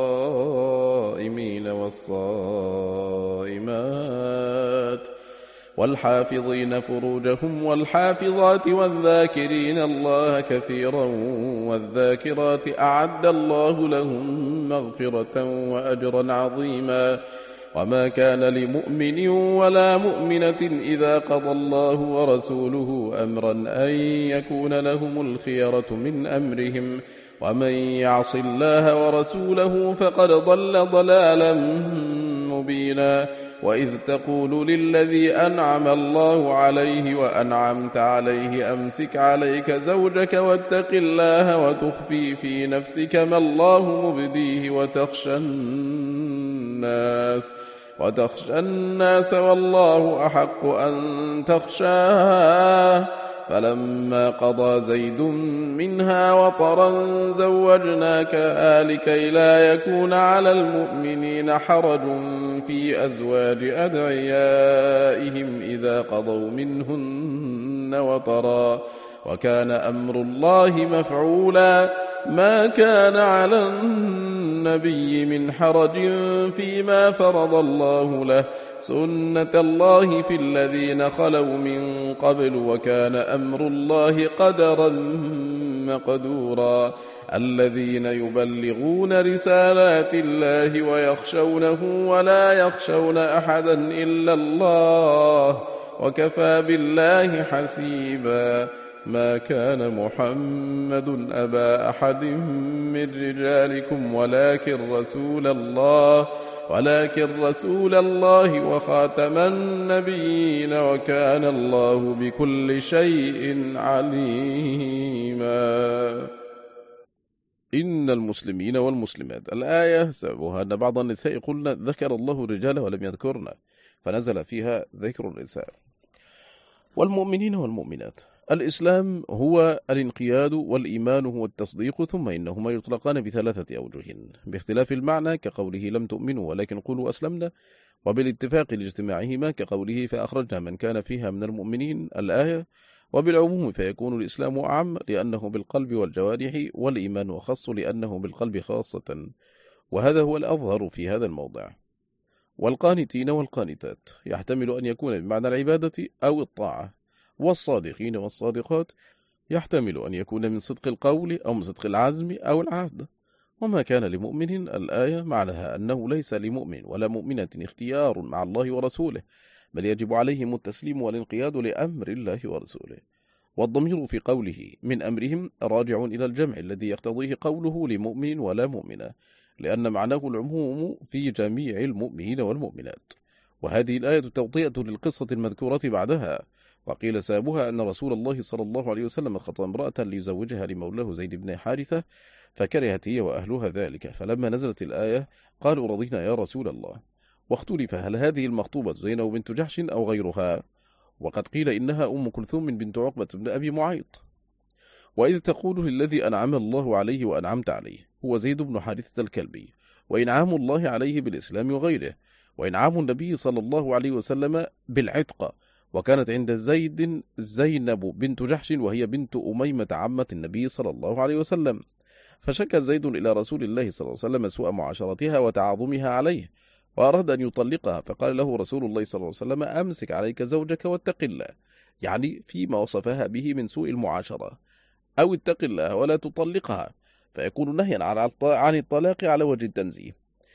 والصائمين والصائمات والحافظين فروجهم والحافظات والذاكرين الله كثيرا والذاكرات أعد الله لهم مغفرة وأجرا عظيما. وما كان لمؤمن ولا مؤمنة إذا قضى الله ورسوله أمرا أن يكون لهم الخيرة من أمرهم ومن يعص الله ورسوله فقد ضل ضلالا مبينا. وإذ تقول للذي أنعم الله عليه وأنعمت عليه أمسك عليك زوجك واتق الله وتخفي في نفسك ما الله مبديه وتخشى الناس وتخشى الناس والله أحق أن تخشاه. فلما قضى زيد منها وطرا زوجناكها لكي لا يكون على المؤمنين حرج في أزواج أدعيائهم إذا قضوا منهن وطرا وكان أمر الله مفعولا. ما كان على النبي من حرج فيما فرض الله له سنة الله في الذين خلوا من قبل وكان أمر الله قدرا مقدورا. الذين يبلغون رسالات الله ويخشونه ولا يخشون أحدا إلا الله وكفى بالله حسيبا. ما كان محمد أبا أحد من رجالكم ولكن رسول الله ولكن رسول الله وخاتم النبيين وكان الله بكل شيء عليما. إن المسلمين والمسلمات. الآية سببها أن بعض النساء قلنا ذكر الله الرجال ولم يذكرنا فنزل فيها ذكر النساء. والمؤمنين والمؤمنات. الإسلام هو الانقياد والإيمان هو التصديق ثم إنهما يطلقان بثلاثة أوجه باختلاف المعنى كقوله لم تؤمنوا ولكن قولوا أسلمنا وبالاتفاق لاجتماعهما كقوله فأخرجنا من كان فيها من المؤمنين الآية وبالعموم فيكون الإسلام أعم لأنه بالقلب والجوارح والإيمان أخص لأنه بالقلب خاصة وهذا هو الأظهر في هذا الموضع. والقانتين والقانتات يحتمل أن يكون بمعنى العبادة أو الطاعة. والصادقين والصادقات يحتمل أن يكون من صدق القول أو من صدق العزم أو العهد. وما كان لمؤمن الآية معناها أنه ليس لمؤمن ولا مؤمنة اختيار مع الله ورسوله بل يجب عليهم التسليم والانقياد لأمر الله ورسوله. والضمير في قوله من أمرهم راجع إلى الجمع الذي يقتضيه قوله لمؤمن ولا مؤمنة لأن معناه العموم في جميع المؤمنين والمؤمنات. وهذه الآية توطئة للقصة المذكورة بعدها. وقيل سابها أن رسول الله صلى الله عليه وسلم خطب امرأة ليزوجها لمولاه زيد بن حارثة فكرهت هي وأهلها ذلك فلما نزلت الآية قالوا رضينا يا رسول الله. واختلف هل هذه المخطوبة زينب بنت جحش أو غيرها وقد قيل إنها أم كلثوم بنت عقبة بن أبي معيط. وإذ تقول للذي أنعم الله عليه وأنعمت عليه هو زيد بن حارثة الكلبي وإنعام الله عليه بالإسلام وغيره وإنعام النبي صلى الله عليه وسلم بالعتق وكانت عند زيد زينب بنت جحش وهي بنت أميمة عمة النبي صلى الله عليه وسلم فشكى زيد إلى رسول الله صلى الله عليه وسلم سوء معاشرتها وتعاظمها عليه وأراد أن يطلقها فقال له رسول الله صلى الله عليه وسلم أمسك عليك زوجك واتق الله يعني فيما وصفها به من سوء المعاشرة أو اتق الله ولا تطلقها فيكون نهيا عن الطلاق على وجه التنزيه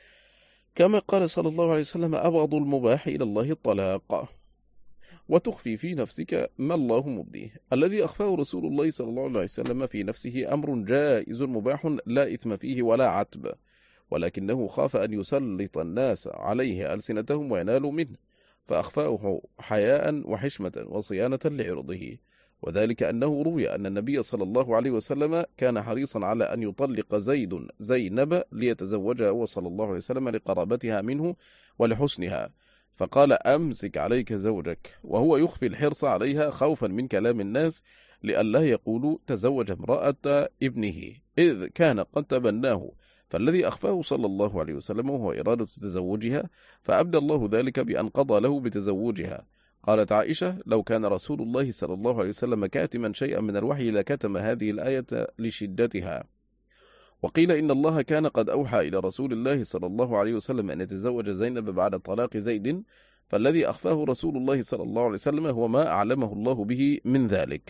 كما قال صلى الله عليه وسلم أبغض المباح إلى الله الطلاق وتخفي في نفسك ما الله مبديه. الذي أخفاه رسول الله صلى الله عليه وسلم في نفسه أمر جائز مباح لا إثم فيه ولا عتب ولكنه خاف أن يسلط الناس عليه ألسنتهم وينالوا منه فأخفاه حياء وحشمة وصيانة لعرضه وذلك أنه روي أن النبي صلى الله عليه وسلم كان حريصا على أن يطلق زيد زينب ليتزوجها هو صلى الله عليه وسلم لقرابتها منه ولحسنها فقال أمسك عليك زوجك وهو يخفي الحرص عليها خوفا من كلام الناس لئلا يقولوا تزوج امرأة ابنه إذ كان قد تبناه فالذي أخفاه صلى الله عليه وسلم هو إرادة تزوجها فأبدى الله ذلك بأن قضى له بتزوجها. قالت عائشة لو كان رسول الله صلى الله عليه وسلم كاتما شيئا من الوحي لكتم هذه الآية لشدتها. وقيل إن الله كان قد أوحى إلى رسول الله صلى الله عليه وسلم أن يتزوج زينب بعد طلاق زيد فالذي أخفاه رسول الله صلى الله عليه وسلم هو ما أعلمه الله به من ذلك.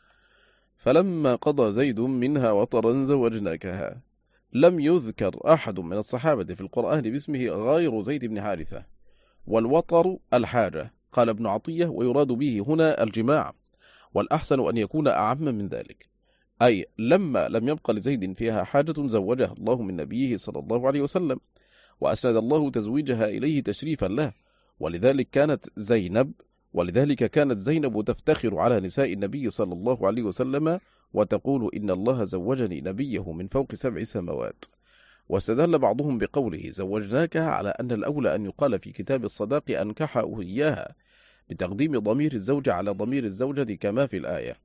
فلما قضى زيد منها وطرا زوجناكها. لم يذكر أحد من الصحابة في القرآن باسمه غير زيد بن حارثة. والوطر الحاجة، قال ابن عطية، ويراد به هنا الجماع، والأحسن أن يكون أعم من ذلك، أي لما لم يبق لزيد فيها حاجة زوجها الله من نبيه صلى الله عليه وسلم، وأسند الله تزويجها إليه تشريفا له، ولذلك كانت زينب ولذلك كانت زينب تفتخر على نساء النبي صلى الله عليه وسلم وتقول إن الله زوجني نبيه من فوق سبع سماوات. واستدل بعضهم بقوله زوجناكها على أن الأولى أن يقال في كتاب الصداق أنكحه إياها، بتقديم ضمير الزوج على ضمير الزوجة كما في الآية،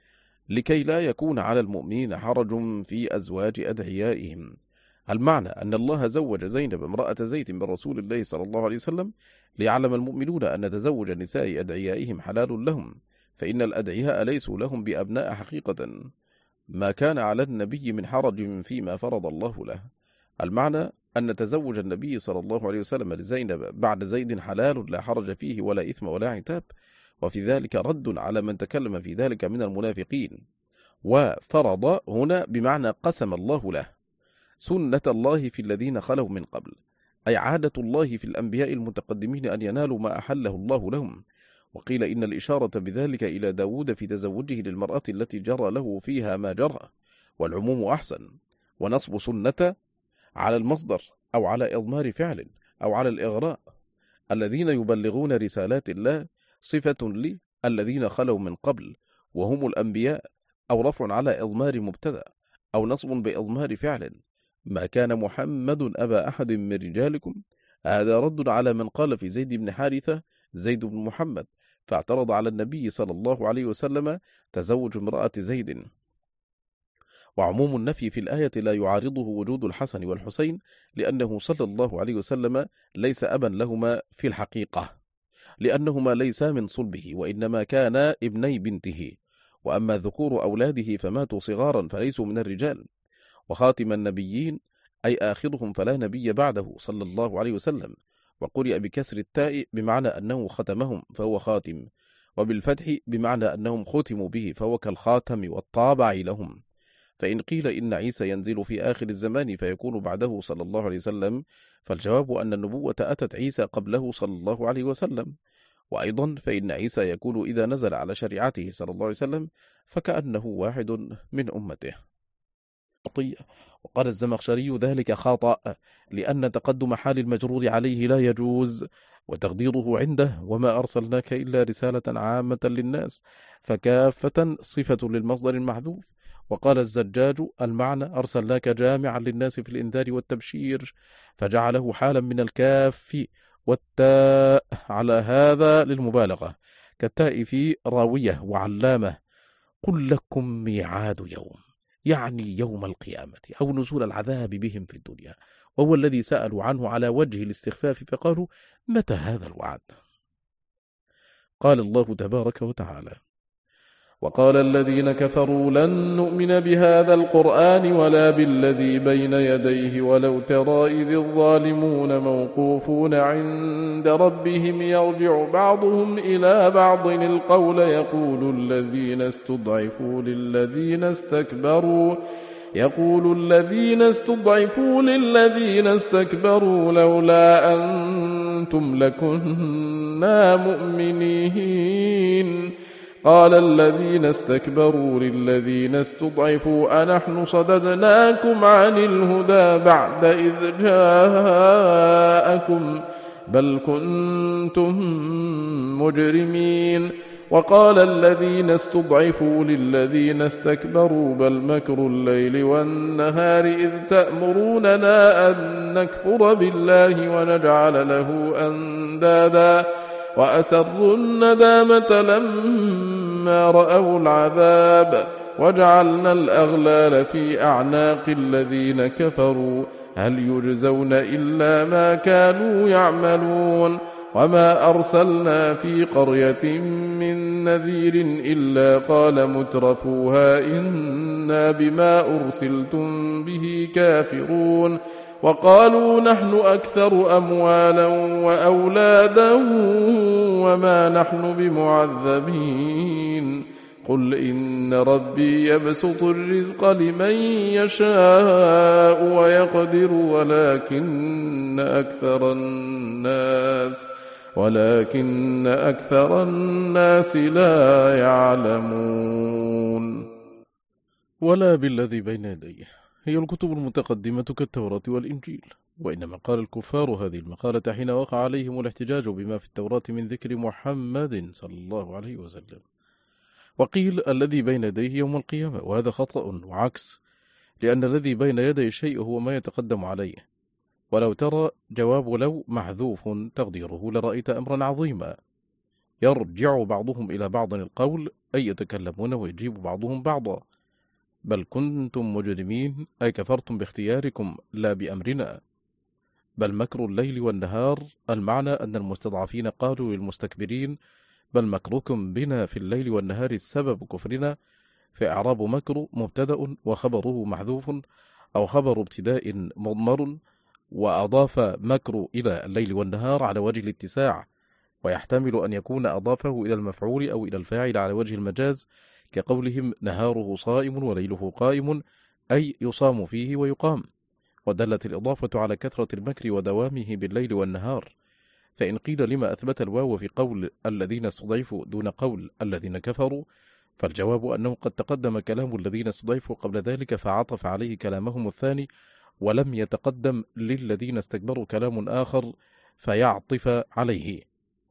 لكي لا يكون على المؤمنين حرج في أزواج أدعيائهم. المعنى أن الله زوج زينب امرأة زيد من رسول الله صلى الله عليه وسلم ليعلم المؤمنون أن تزوج نساء أدعيائهم حلال لهم، فإن الأدعياء ليسوا لهم بأبناء حقيقة، ما كان على النبي من حرج فيما فرض الله له. المعنى أن تزوج النبي صلى الله عليه وسلم لزينب بعد زيد حلال لا حرج فيه ولا إثم ولا عتاب، وفي ذلك رد على من تكلم في ذلك من المنافقين. وفرض هنا بمعنى قسم الله له سنة الله في الذين خلوا من قبل، أي عادة الله في الأنبياء المتقدمين أن ينالوا ما أحله الله لهم. وقيل إن الإشارة بذلك إلى داود في تزوجه للمرأة التي جرى له فيها ما جرى، والعموم أحسن. ونصب سنة على المصدر أو على إضمار فعل أو على الإغراء، الذين يبلغون رسالات الله صفة للذين خلوا من قبل وهم الأنبياء، أو رفع على إضمار مبتدأ، أو نصب بإضمار فعل. ما كان محمد أبا أحد من رجالكم، هذا رد على من قال في زيد بن حارثة زيد بن محمد، فاعترض على النبي صلى الله عليه وسلم تزوج امرأة زيد. وعموم النفي في الآية لا يعارضه وجود الحسن والحسين، لأنه صلى الله عليه وسلم ليس أبا لهما في الحقيقة، لأنهما ليسا من صلبه، وإنما كانا ابني بنته. وأما ذكور أولاده فماتوا صغارا فليسوا من الرجال. وخاتم النبيين أي آخرهم فلا نبي بعده صلى الله عليه وسلم، وقرئ بكسر التاء بمعنى أنه ختمهم فهو خاتم، وبالفتح بمعنى أنهم ختموا به فهو كالخاتم والطابع لهم. فإن قيل إن عيسى ينزل في آخر الزمان فيكون بعده صلى الله عليه وسلم، فالجواب أن النبوة أتت عيسى قبله صلى الله عليه وسلم. وأيضا فإن عيسى يكون إذا نزل على شريعته صلى الله عليه وسلم فكأنه واحد من أمته. وقال الزمخشري ذلك خاطأ، لأن تقدم حال المجرور عليه لا يجوز، وتقديره عنده وما أرسلناك إلا رسالة عامة للناس، فكافة صفة للمصدر المحذوف. وقال الزجاج المعنى أرسلناك جامعا للناس في الإنذار والتبشير، فجعله حالا من الكاف والتاء على هذا للمبالغة، كالتاء في راوية وعلامة. قل لكم ميعاد يوم، يعني يوم القيامة أو نزول العذاب بهم في الدنيا، وهو الذي سألوا عنه على وجه الاستخفاف، فقالوا متى هذا الوعد؟ قال الله تبارك وتعالى: وقال الذين كفروا لن نؤمن بهذا القرآن ولا بالذي بين يديه ولو ترى إذ الظالمون موقوفون عند ربهم يرجع بعضهم إلى بعض القول يقول الذين استضعفوا للذين استكبروا يقول الذين استضعفوا للذين استكبروا لولا أنتم لكنا مؤمنين. قال الذين استكبروا للذين استضعفوا أنحن صددناكم عن الهدى بعد إذ جاءكم بل كنتم مجرمين. وقال الذين استضعفوا للذين استكبروا بل مكر الليل والنهار إذ تأمروننا أن نكفر بالله ونجعل له أندادا وأسروا الندامة لما رأوا العذاب وجعلنا الأغلال في أعناق الذين كفروا هل يجزون إلا ما كانوا يعملون. وما أرسلنا في قرية من نذير إلا قال مترفوها إنا بما أرسلتم به كافرون وقالوا نحن أكثر أموالا وأولادا وما نحن بمعذبين قل إن ربي يبسط الرزق لمن يشاء ويقدر ولكن أكثر الناس ولكن أكثر الناس لا يعلمون. ولا بالذي بين يديه هي الكتب المتقدمة كالتوراة والإنجيل، وإنما قال الكفار هذه المقالة حين وقع عليهم الاحتجاج بما في التوراة من ذكر محمد صلى الله عليه وسلم. وقيل الذي بين يديه يوم القيامة، وهذا خطأ وعكس، لأن الذي بين يدي الشيء هو ما يتقدم عليه. ولو ترى جواب لو محذوف تقديره لرأيت أمرا عظيما. يرجع بعضهم إلى بعض القول أي يتكلمون ويجيب بعضهم بعضا. بل كنتم مجرمين أي كفرتم باختياركم لا بأمرنا. بل مكر الليل والنهار، المعنى أن المستضعفين قالوا للمستكبرين بل مكركم بنا في الليل والنهار السبب كفرنا، فإعراب مكر مبتدأ وخبره محذوف أو خبر ابتداء مضمر، وأضاف مكر إلى الليل والنهار على وجه الاتساع، ويحتمل أن يكون أضافه إلى المفعول أو إلى الفاعل على وجه المجاز، كقولهم نهاره صائم وليله قائم، أي يصام فيه ويقام. ودلت الإضافة على كثرة المكر ودوامه بالليل والنهار. فإن قيل لما أثبت الواو في قول الذين استضعفوا دون قول الذين كفروا، فالجواب أنه قد تقدم كلام الذين استضعفوا قبل ذلك فعطف عليه كلامهم الثاني، ولم يتقدم للذين استكبروا كلام آخر فيعطف عليه.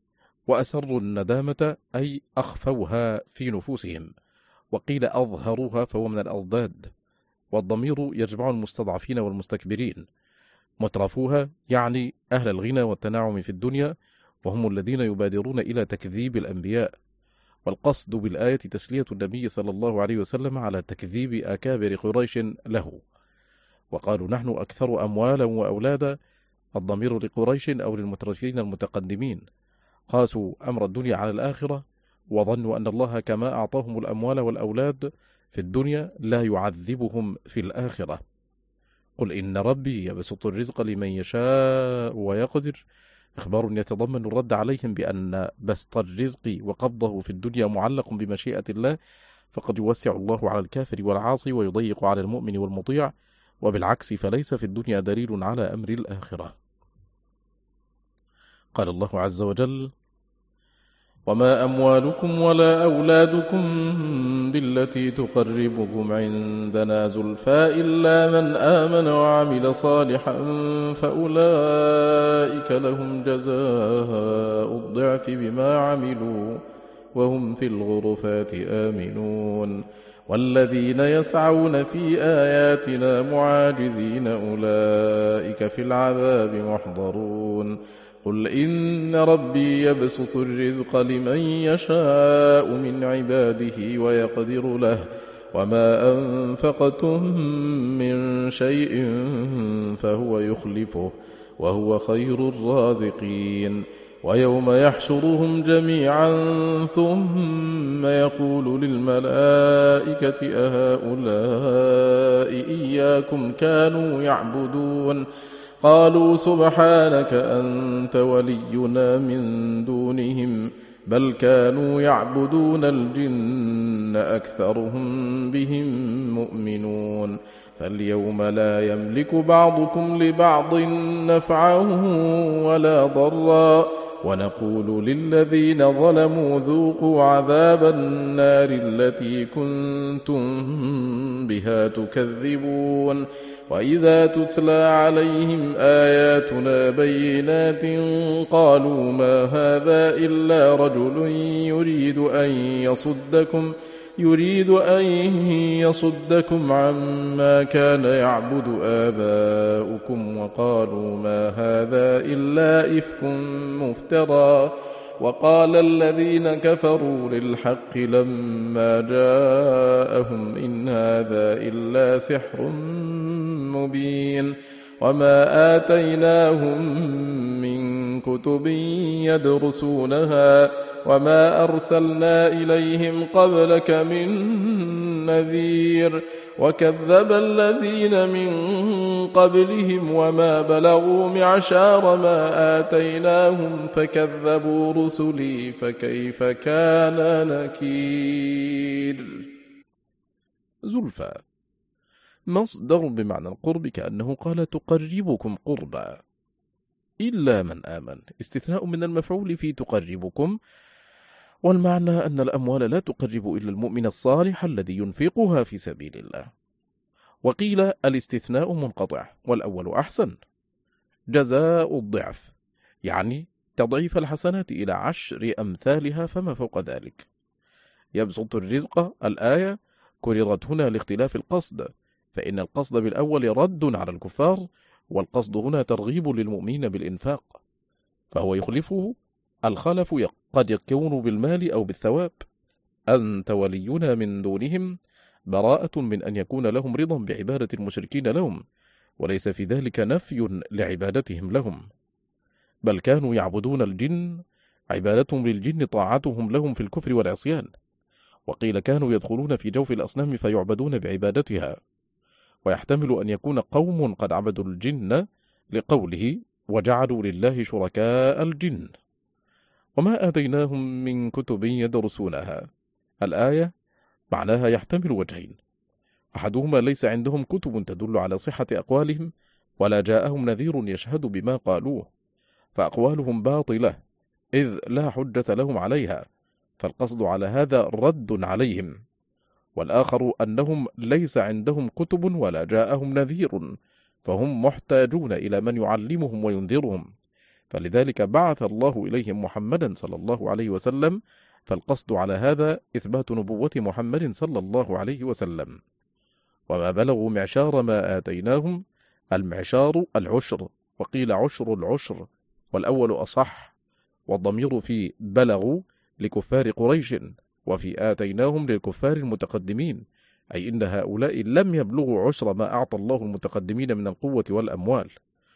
وأسروا الندامة أي أخفوها في نفوسهم، وقيل أظهروها فهو من الأضداد، والضمير يجمع المستضعفين والمستكبرين. مترفوها يعني أهل الغنى والتناعم في الدنيا، وهم الذين يبادرون إلى تكذيب الأنبياء. والقصد بالآية تسلية النبي صلى الله عليه وسلم على تكذيب أكابر قريش له. وقالوا نحن أكثر أموالا وأولادا، الضمير لقريش أو للمترفين المتقدمين، قاسوا أمر الدنيا على الآخرة، وظنوا أن الله كما أعطاهم الأموال والأولاد في الدنيا لا يعذبهم في الآخرة. قل إن ربي يبسط الرزق لمن يشاء ويقدر، إخبار يتضمن الرد عليهم بأن بسط الرزق وقبضه في الدنيا معلق بمشيئة الله، فقد يوسع الله على الكافر والعاصي ويضيق على المؤمن والمطيع، وبالعكس فليس في الدنيا دليل على أمر الآخرة. قال الله عز وجل: وما أموالكم ولا أولادكم بالتي تقربكم عندنا زلفى إلا من آمن وعمل صالحا فأولئك لهم جزاء الضعف بما عملوا وهم في الغرفات آمنون والذين يسعون في آياتنا معاجزين أولئك في العذاب محضرون. قل إن ربي يبسط الرزق لمن يشاء من عباده ويقدر له وما أنفقتم من شيء فهو يخلفه وهو خير الرازقين. ويوم يحشرهم جميعا ثم يقول للملائكة أهؤلاء إياكم كانوا يعبدون قالوا سبحانك أنت ولينا من دونهم بل كانوا يعبدون الجن أكثرهم بهم مؤمنون. فاليوم لا يملك بعضكم لبعض نفعا ولا ضرا ونقول للذين ظلموا ذوقوا عذاب النار التي كنتم بها تكذبون. وإذا تتلى عليهم آياتنا بينات قالوا ما هذا إلا رجل يريد أن يصدكم يريد أن يصدكم عما كان يعبد آباؤكم وقالوا ما هذا إلا إفك مفترى. وقال الذين كفروا للحق لما جاءهم إن هذا إلا سحر مبين. وما آتيناهم من كتب يدرسونها وما أرسلنا إليهم قبلك من نذير وكذب الذين من قبلهم وما بلغوا معشار ما آتيناهم فكذبوا رسلي فكيف كان نكير. زلفى مصدر بمعنى القرب كأنه قال تقربكم قربا إلا من آمن، استثناء من المفعول في تقربكم، والمعنى أن الأموال لا تقرب إلا المؤمن الصالح الذي ينفقها في سبيل الله. وقيل الاستثناء منقطع، والأول أحسن، جزاء الضعف، يعني تضعيف الحسنات إلى عشر أمثالها فما فوق ذلك. يبسط الرزق الآية كررت هنا لاختلاف القصد، فإن القصد بالأول رد على الكفار، والقصد هنا ترغيب للمؤمنين بالإنفاق، فهو يخلفه. الخلف قد يكون بالمال أو بالثواب. أنت ولينا من دونهم براءة من أن يكون لهم رضا بعبادة المشركين لهم، وليس في ذلك نفي لعبادتهم لهم، بل كانوا يعبدون الجن، عبادتهم للجن طاعتهم لهم في الكفر والعصيان. وقيل كانوا يدخلون في جوف الأصنام فيعبدون بعبادتها، ويحتمل أن يكون قوم قد عبدوا الجن لقوله وجعلوا لله شركاء الجن. وما آتيناهم من كتب يدرسونها، الآية معناها يحتمل وجهين، أحدهما ليس عندهم كتب تدل على صحة أقوالهم ولا جاءهم نذير يشهد بما قالوه، فأقوالهم باطلة إذ لا حجة لهم عليها، فالقصد على هذا رد عليهم. والآخر أنهم ليس عندهم كتب ولا جاءهم نذير، فهم محتاجون إلى من يعلمهم وينذرهم، فلذلك بعث الله إليهم محمدا صلى الله عليه وسلم، فالقصد على هذا إثبات نبوة محمد صلى الله عليه وسلم. وما بلغوا معشار ما آتيناهم، المعشار العشر، وقيل عشر العشر، والأول أصح، والضمير في بلغوا لكفار قريش، وفي آتيناهم للكفار المتقدمين، أي إن هؤلاء لم يبلغوا عشر ما أعطى الله المتقدمين من القوة والأموال.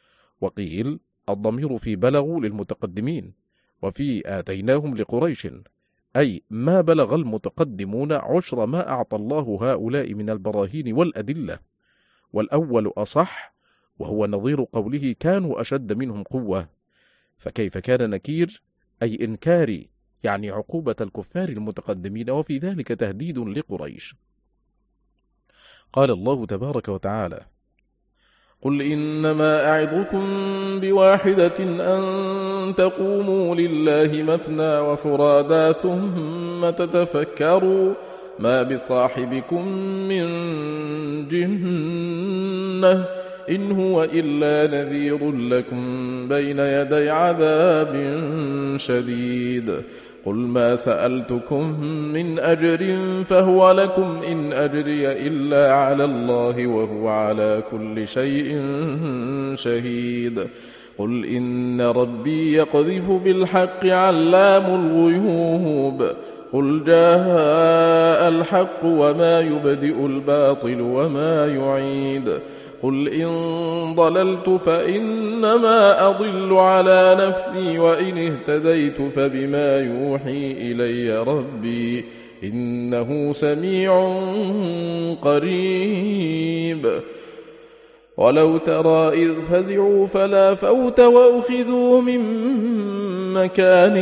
وقيل الضمير في بلغوا للمتقدمين، وفي آتيناهم لقريش، أي ما بلغ المتقدمون عشر ما أعطى الله هؤلاء من البراهين والأدلة. والأول أصح، وهو نظير قوله كانوا أشد منهم قوة، فكيف كان نكير أي إنكاري، يعني عقوبة الكفار المتقدمين، وفي ذلك تهديد لقريش. قال الله تبارك وتعالى قل إنما أعظكم بواحدة أن تقوموا لله مثنى وفرادا ثم تتفكروا ما بصاحبكم من جنة إن هو إلا نذير لكم بين يدي عذاب شديد. قل ما سألتكم من أجر فهو لكم إن أجري إلا على الله وهو على كل شيء شهيد. قل إن ربي يقذف بالحق علام الغيوب. قل جاء الحق وما يبدئ الباطل وما يعيد. قل إن ضللت فإنما أضل على نفسي وإن اهتديت فبما يوحي إلي ربي إنه سميع قريب. ولو ترى إذ فزعوا فلا فوت وأخذوا من مكان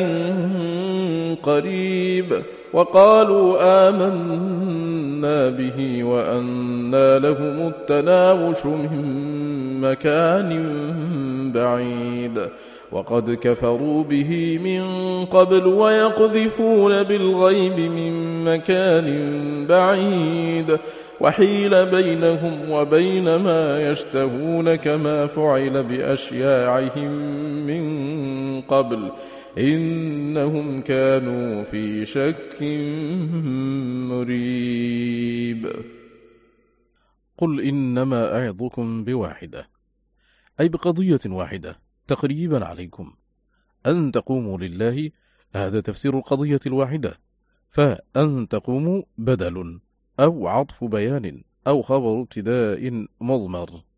قريب وقالوا آمنا به وأنى لهم التناوش من مكان بعيد وقد كفروا به من قبل ويقذفون بالغيب من مكان بعيد وحيل بينهم وبين ما يشتهون كما فعل بأشياعهم من قبل إنهم كانوا في شك مريب. قل إنما أعظكم بواحدة، أي بقضية واحدة تقريبا عليكم، أن تقوموا لله، هذا تفسير القضية الواحدة، فأن تقوموا بدل أو عطف بيان أو خبر ابتداء مضمر،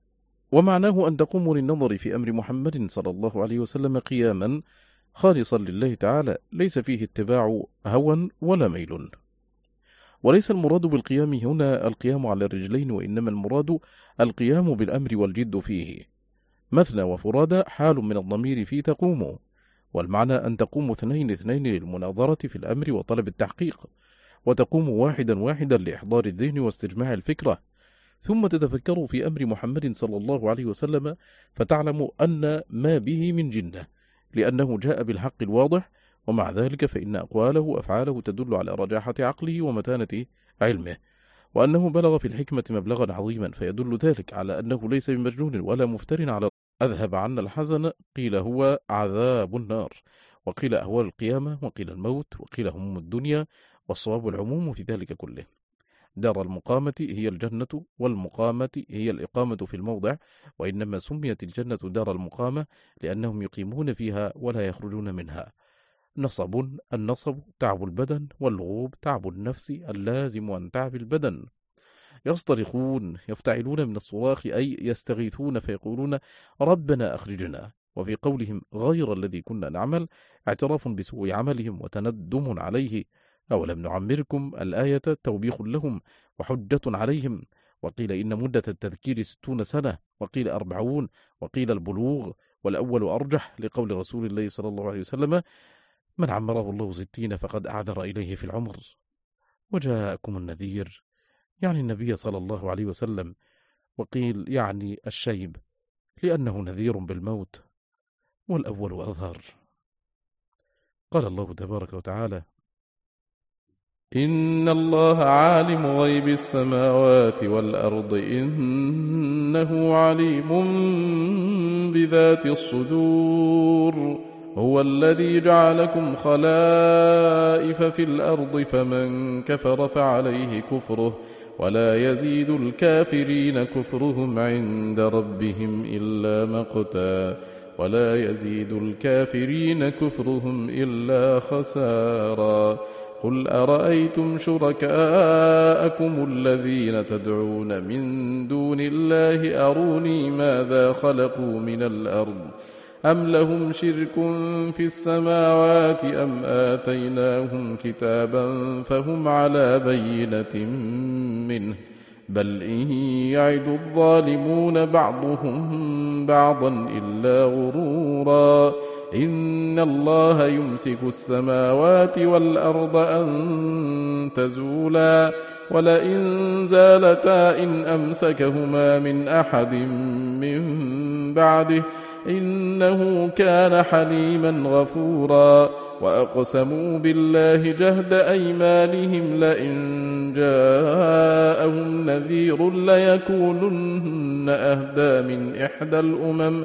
ومعناه أن تقوم للنظر في أمر محمد صلى الله عليه وسلم قياما خالصا لله تعالى، ليس فيه اتباع هوى ولا ميل. وليس المراد بالقيام هنا القيام على الرجلين، وإنما المراد القيام بالأمر والجد فيه. مثنى وفرادى حال من الضمير في تقوموا، والمعنى أن تقوم اثنين اثنين للمناظرة في الأمر وطلب التحقيق، وتقوم واحدا واحدا لإحضار الذهن واستجماع الفكرة، ثم تتفكر في أمر محمد صلى الله عليه وسلم فتعلم أن ما به من جنة، لأنه جاء بالحق الواضح، ومع ذلك فإن أقواله وأفعاله تدل على رجاحة عقله ومتانة علمه، وأنه بلغ في الحكمة مبلغا عظيما، فيدل ذلك على أنه ليس بمجنون ولا مفتر على أذهب عنا الحزن. قيل هو عذاب النار، وقيل أهوال القيامة، وقيل الموت، وقيل هموم الدنيا، والصواب العموم في ذلك كله. دار المقامة هي الجنة، والمقامة هي الإقامة في الموضع، وإنما سميت الجنة دار المقامة لأنهم يقيمون فيها ولا يخرجون منها. نصب، النصب تعب البدن، واللغوب تعب النفس اللازم عن تعب البدن. يصطرخون، يفتعلون من الصراخ أي يستغيثون فيقولون ربنا أخرجنا. وفي قولهم غير الذي كنا نعمل اعتراف بسوء عملهم وتندم عليه. أولم نعمركم الآية توبيخ لهم وحجة عليهم. وقيل إن مدة التذكير ستون سنة، وقيل أربعون، وقيل البلوغ، والأول أرجح لقول رسول الله صلى الله عليه وسلم من عمره الله ستين فقد أعذر إليه في العمر. وجاءكم النذير يعني النبي صلى الله عليه وسلم، وقيل يعني الشيب لأنه نذير بالموت، والأول أظهر. قال الله تبارك وتعالى إن الله عالم غيب السماوات والأرض إنه عليم بذات الصدور. هو الذي جعلكم خلائف في الأرض فمن كفر فعليه كفره ولا يزيد الكافرين كفرهم عند ربهم إلا مقتا ولا يزيد الكافرين كفرهم إلا خسارا. قل أرأيتم شركاءكم الذين تدعون من دون الله أروني ماذا خلقوا من الأرض أم لهم شرك في السماوات أم آتيناهم كتابا فهم على بينة منه بل إن يعد الظالمون بعضهم بعضا إلا غرورا. إن الله يمسك السماوات والأرض أن تزولا ولئن زالتا إن أمسكهما من أحد من بعده إنه كان حليما غفورا. وأقسموا بالله جهد أيمانهم لئن جاءهم نذير ليكونن أهدى من إحدى الأمم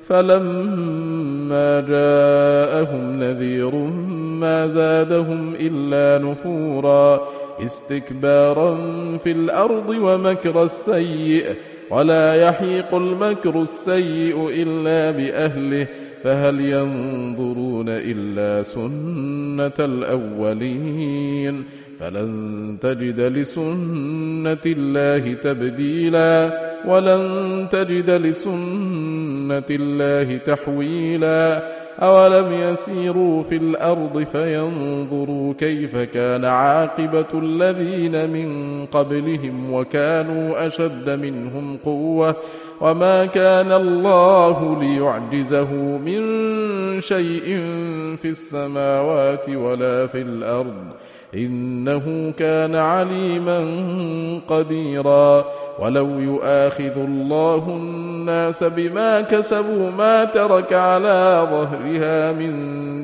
فلما جاءهم نذير ما زادهم إلا نفورا استكبارا في الأرض ومكر السيء ولا يحيق المكر السيء إلا بأهله فهل ينظرون إلا سنة الأولين فلن تجد لسنة الله تبديلا ولن تجد لسنة الله تحويلا. أولم يسيروا في الأرض فينظروا كيف كان عاقبة الذين من قبلهم وكانوا أشد منهم قوة وما كان الله ليعجزه من شيء في السماوات ولا في الأرض إنه كان عليما قديرا. ولو يؤاخذ الله الناس بما كسبوا ما ترك على ظهرها من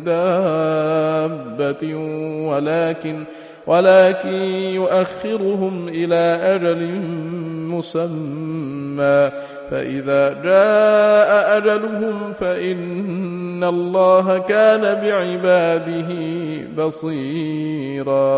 دابة ولكن ولكن يؤخرهم إلى أجل مسمى فإذا جاء أجلهم فإن الله كان بعباده بصيرا.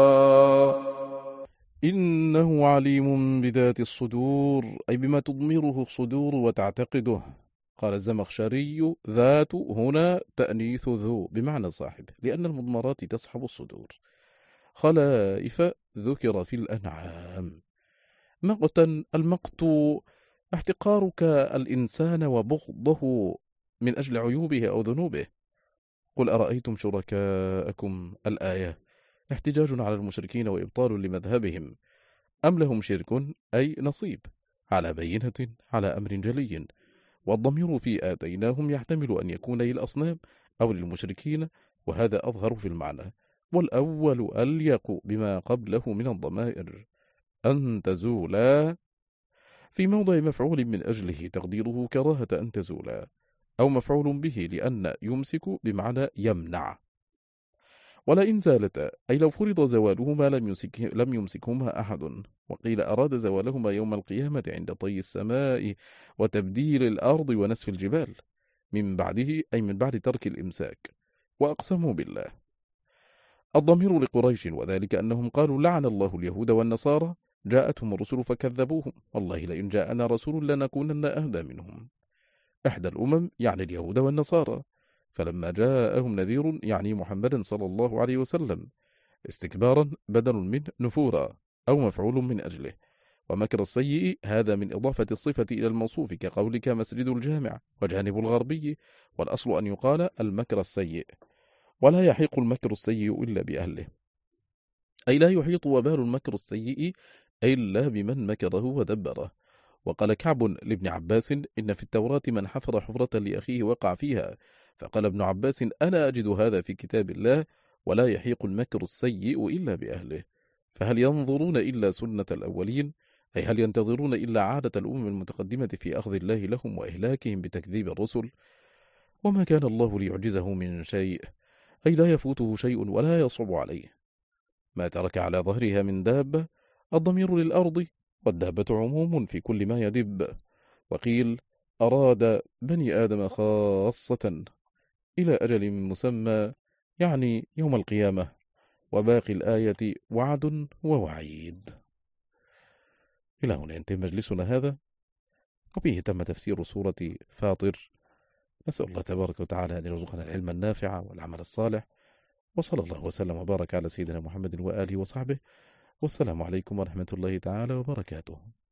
إنه عليم بذات الصدور أي بما تضمره الصدور وتعتقده. قال الزمخشري ذات هنا تأنيث ذو بمعنى صاحب لأن المضمرات تصحب الصدور. خلائف ذكر في الأنعام. مقتا المقت احتقارك الإنسان وبغضه من أجل عيوبه أو ذنوبه. قل أرأيتم شركاءكم الآية احتجاج على المشركين وإبطال لمذهبهم، أم لهم شرك أي نصيب على بينة على أمر جلي، والضمير في آتيناهم يحتمل أن يكون للأصنام أو للمشركين، وهذا أظهر في المعنى، والأول أليق بما قبله من الضمائر. أن تزولا في موضع مفعول من أجله تقديره كراهة أن تزولا، أو مفعول به لأن يمسك بمعنى يمنع. ولئن زالتا أي لو فرض زوالهما لم, يمسك لم يمسكهما أحد. وقيل أراد زوالهما يوم القيامة عند طي السماء وتبديل الأرض ونسف الجبال من بعده، أي من بعد ترك الإمساك. وأقسموا بالله. الضمير لقريش، وذلك أنهم قالوا لعن الله اليهود والنصارى، جاءتهم الرسل فكذبوهم، والله لئن جاءنا رسول لنكونن أهدى منهم. إحدى الأمم يعني اليهود والنصارى، فلما جاءهم نذير يعني محمدا صلى الله عليه وسلم، استكبارا بدل من نفورا، أو مفعول من أجله. ومكر السيء هذا من إضافة الصفة إلى الموصوف، كقولك مسجد الجامع وجانب الغربي، والأصل أن يقال المكر السيء. ولا يحيق المكر السيء إلا بأهله، أي لا يحيط وبال المكر السيء إلا بمن مكره ودبره. وقال كعب لابن عباس إن في التوراة من حفر حفرة لأخيه وقع فيها، فقال ابن عباس أنا أجد هذا في كتاب الله، ولا يحيق المكر السيء إلا بأهله. فهل ينظرون إلا سنة الأولين، أي هل ينتظرون إلا عادة الأمم المتقدمة في أخذ الله لهم وإهلاكهم بتكذيب الرسل؟ وما كان الله ليعجزه من شيء، أي لا يفوته شيء ولا يصعب عليه. ما ترك على ظهرها من دابة، الضمير للأرض، والدابة عموم في كل ما يدب. وقيل أراد بني آدم خاصة إلى أجل مسمى، يعني يوم القيامة. وباقي الآية وعد ووعيد. إلى هنا ينتهي مجلسنا هذا، وبه تم تفسير سورة فاطر. نسأل الله تبارك وتعالى أن يرزقنا العلم النافع والعمل الصالح، وصلى الله وسلم وبارك على سيدنا محمد وآله وصحبه، والسلام عليكم ورحمة الله تعالى وبركاته.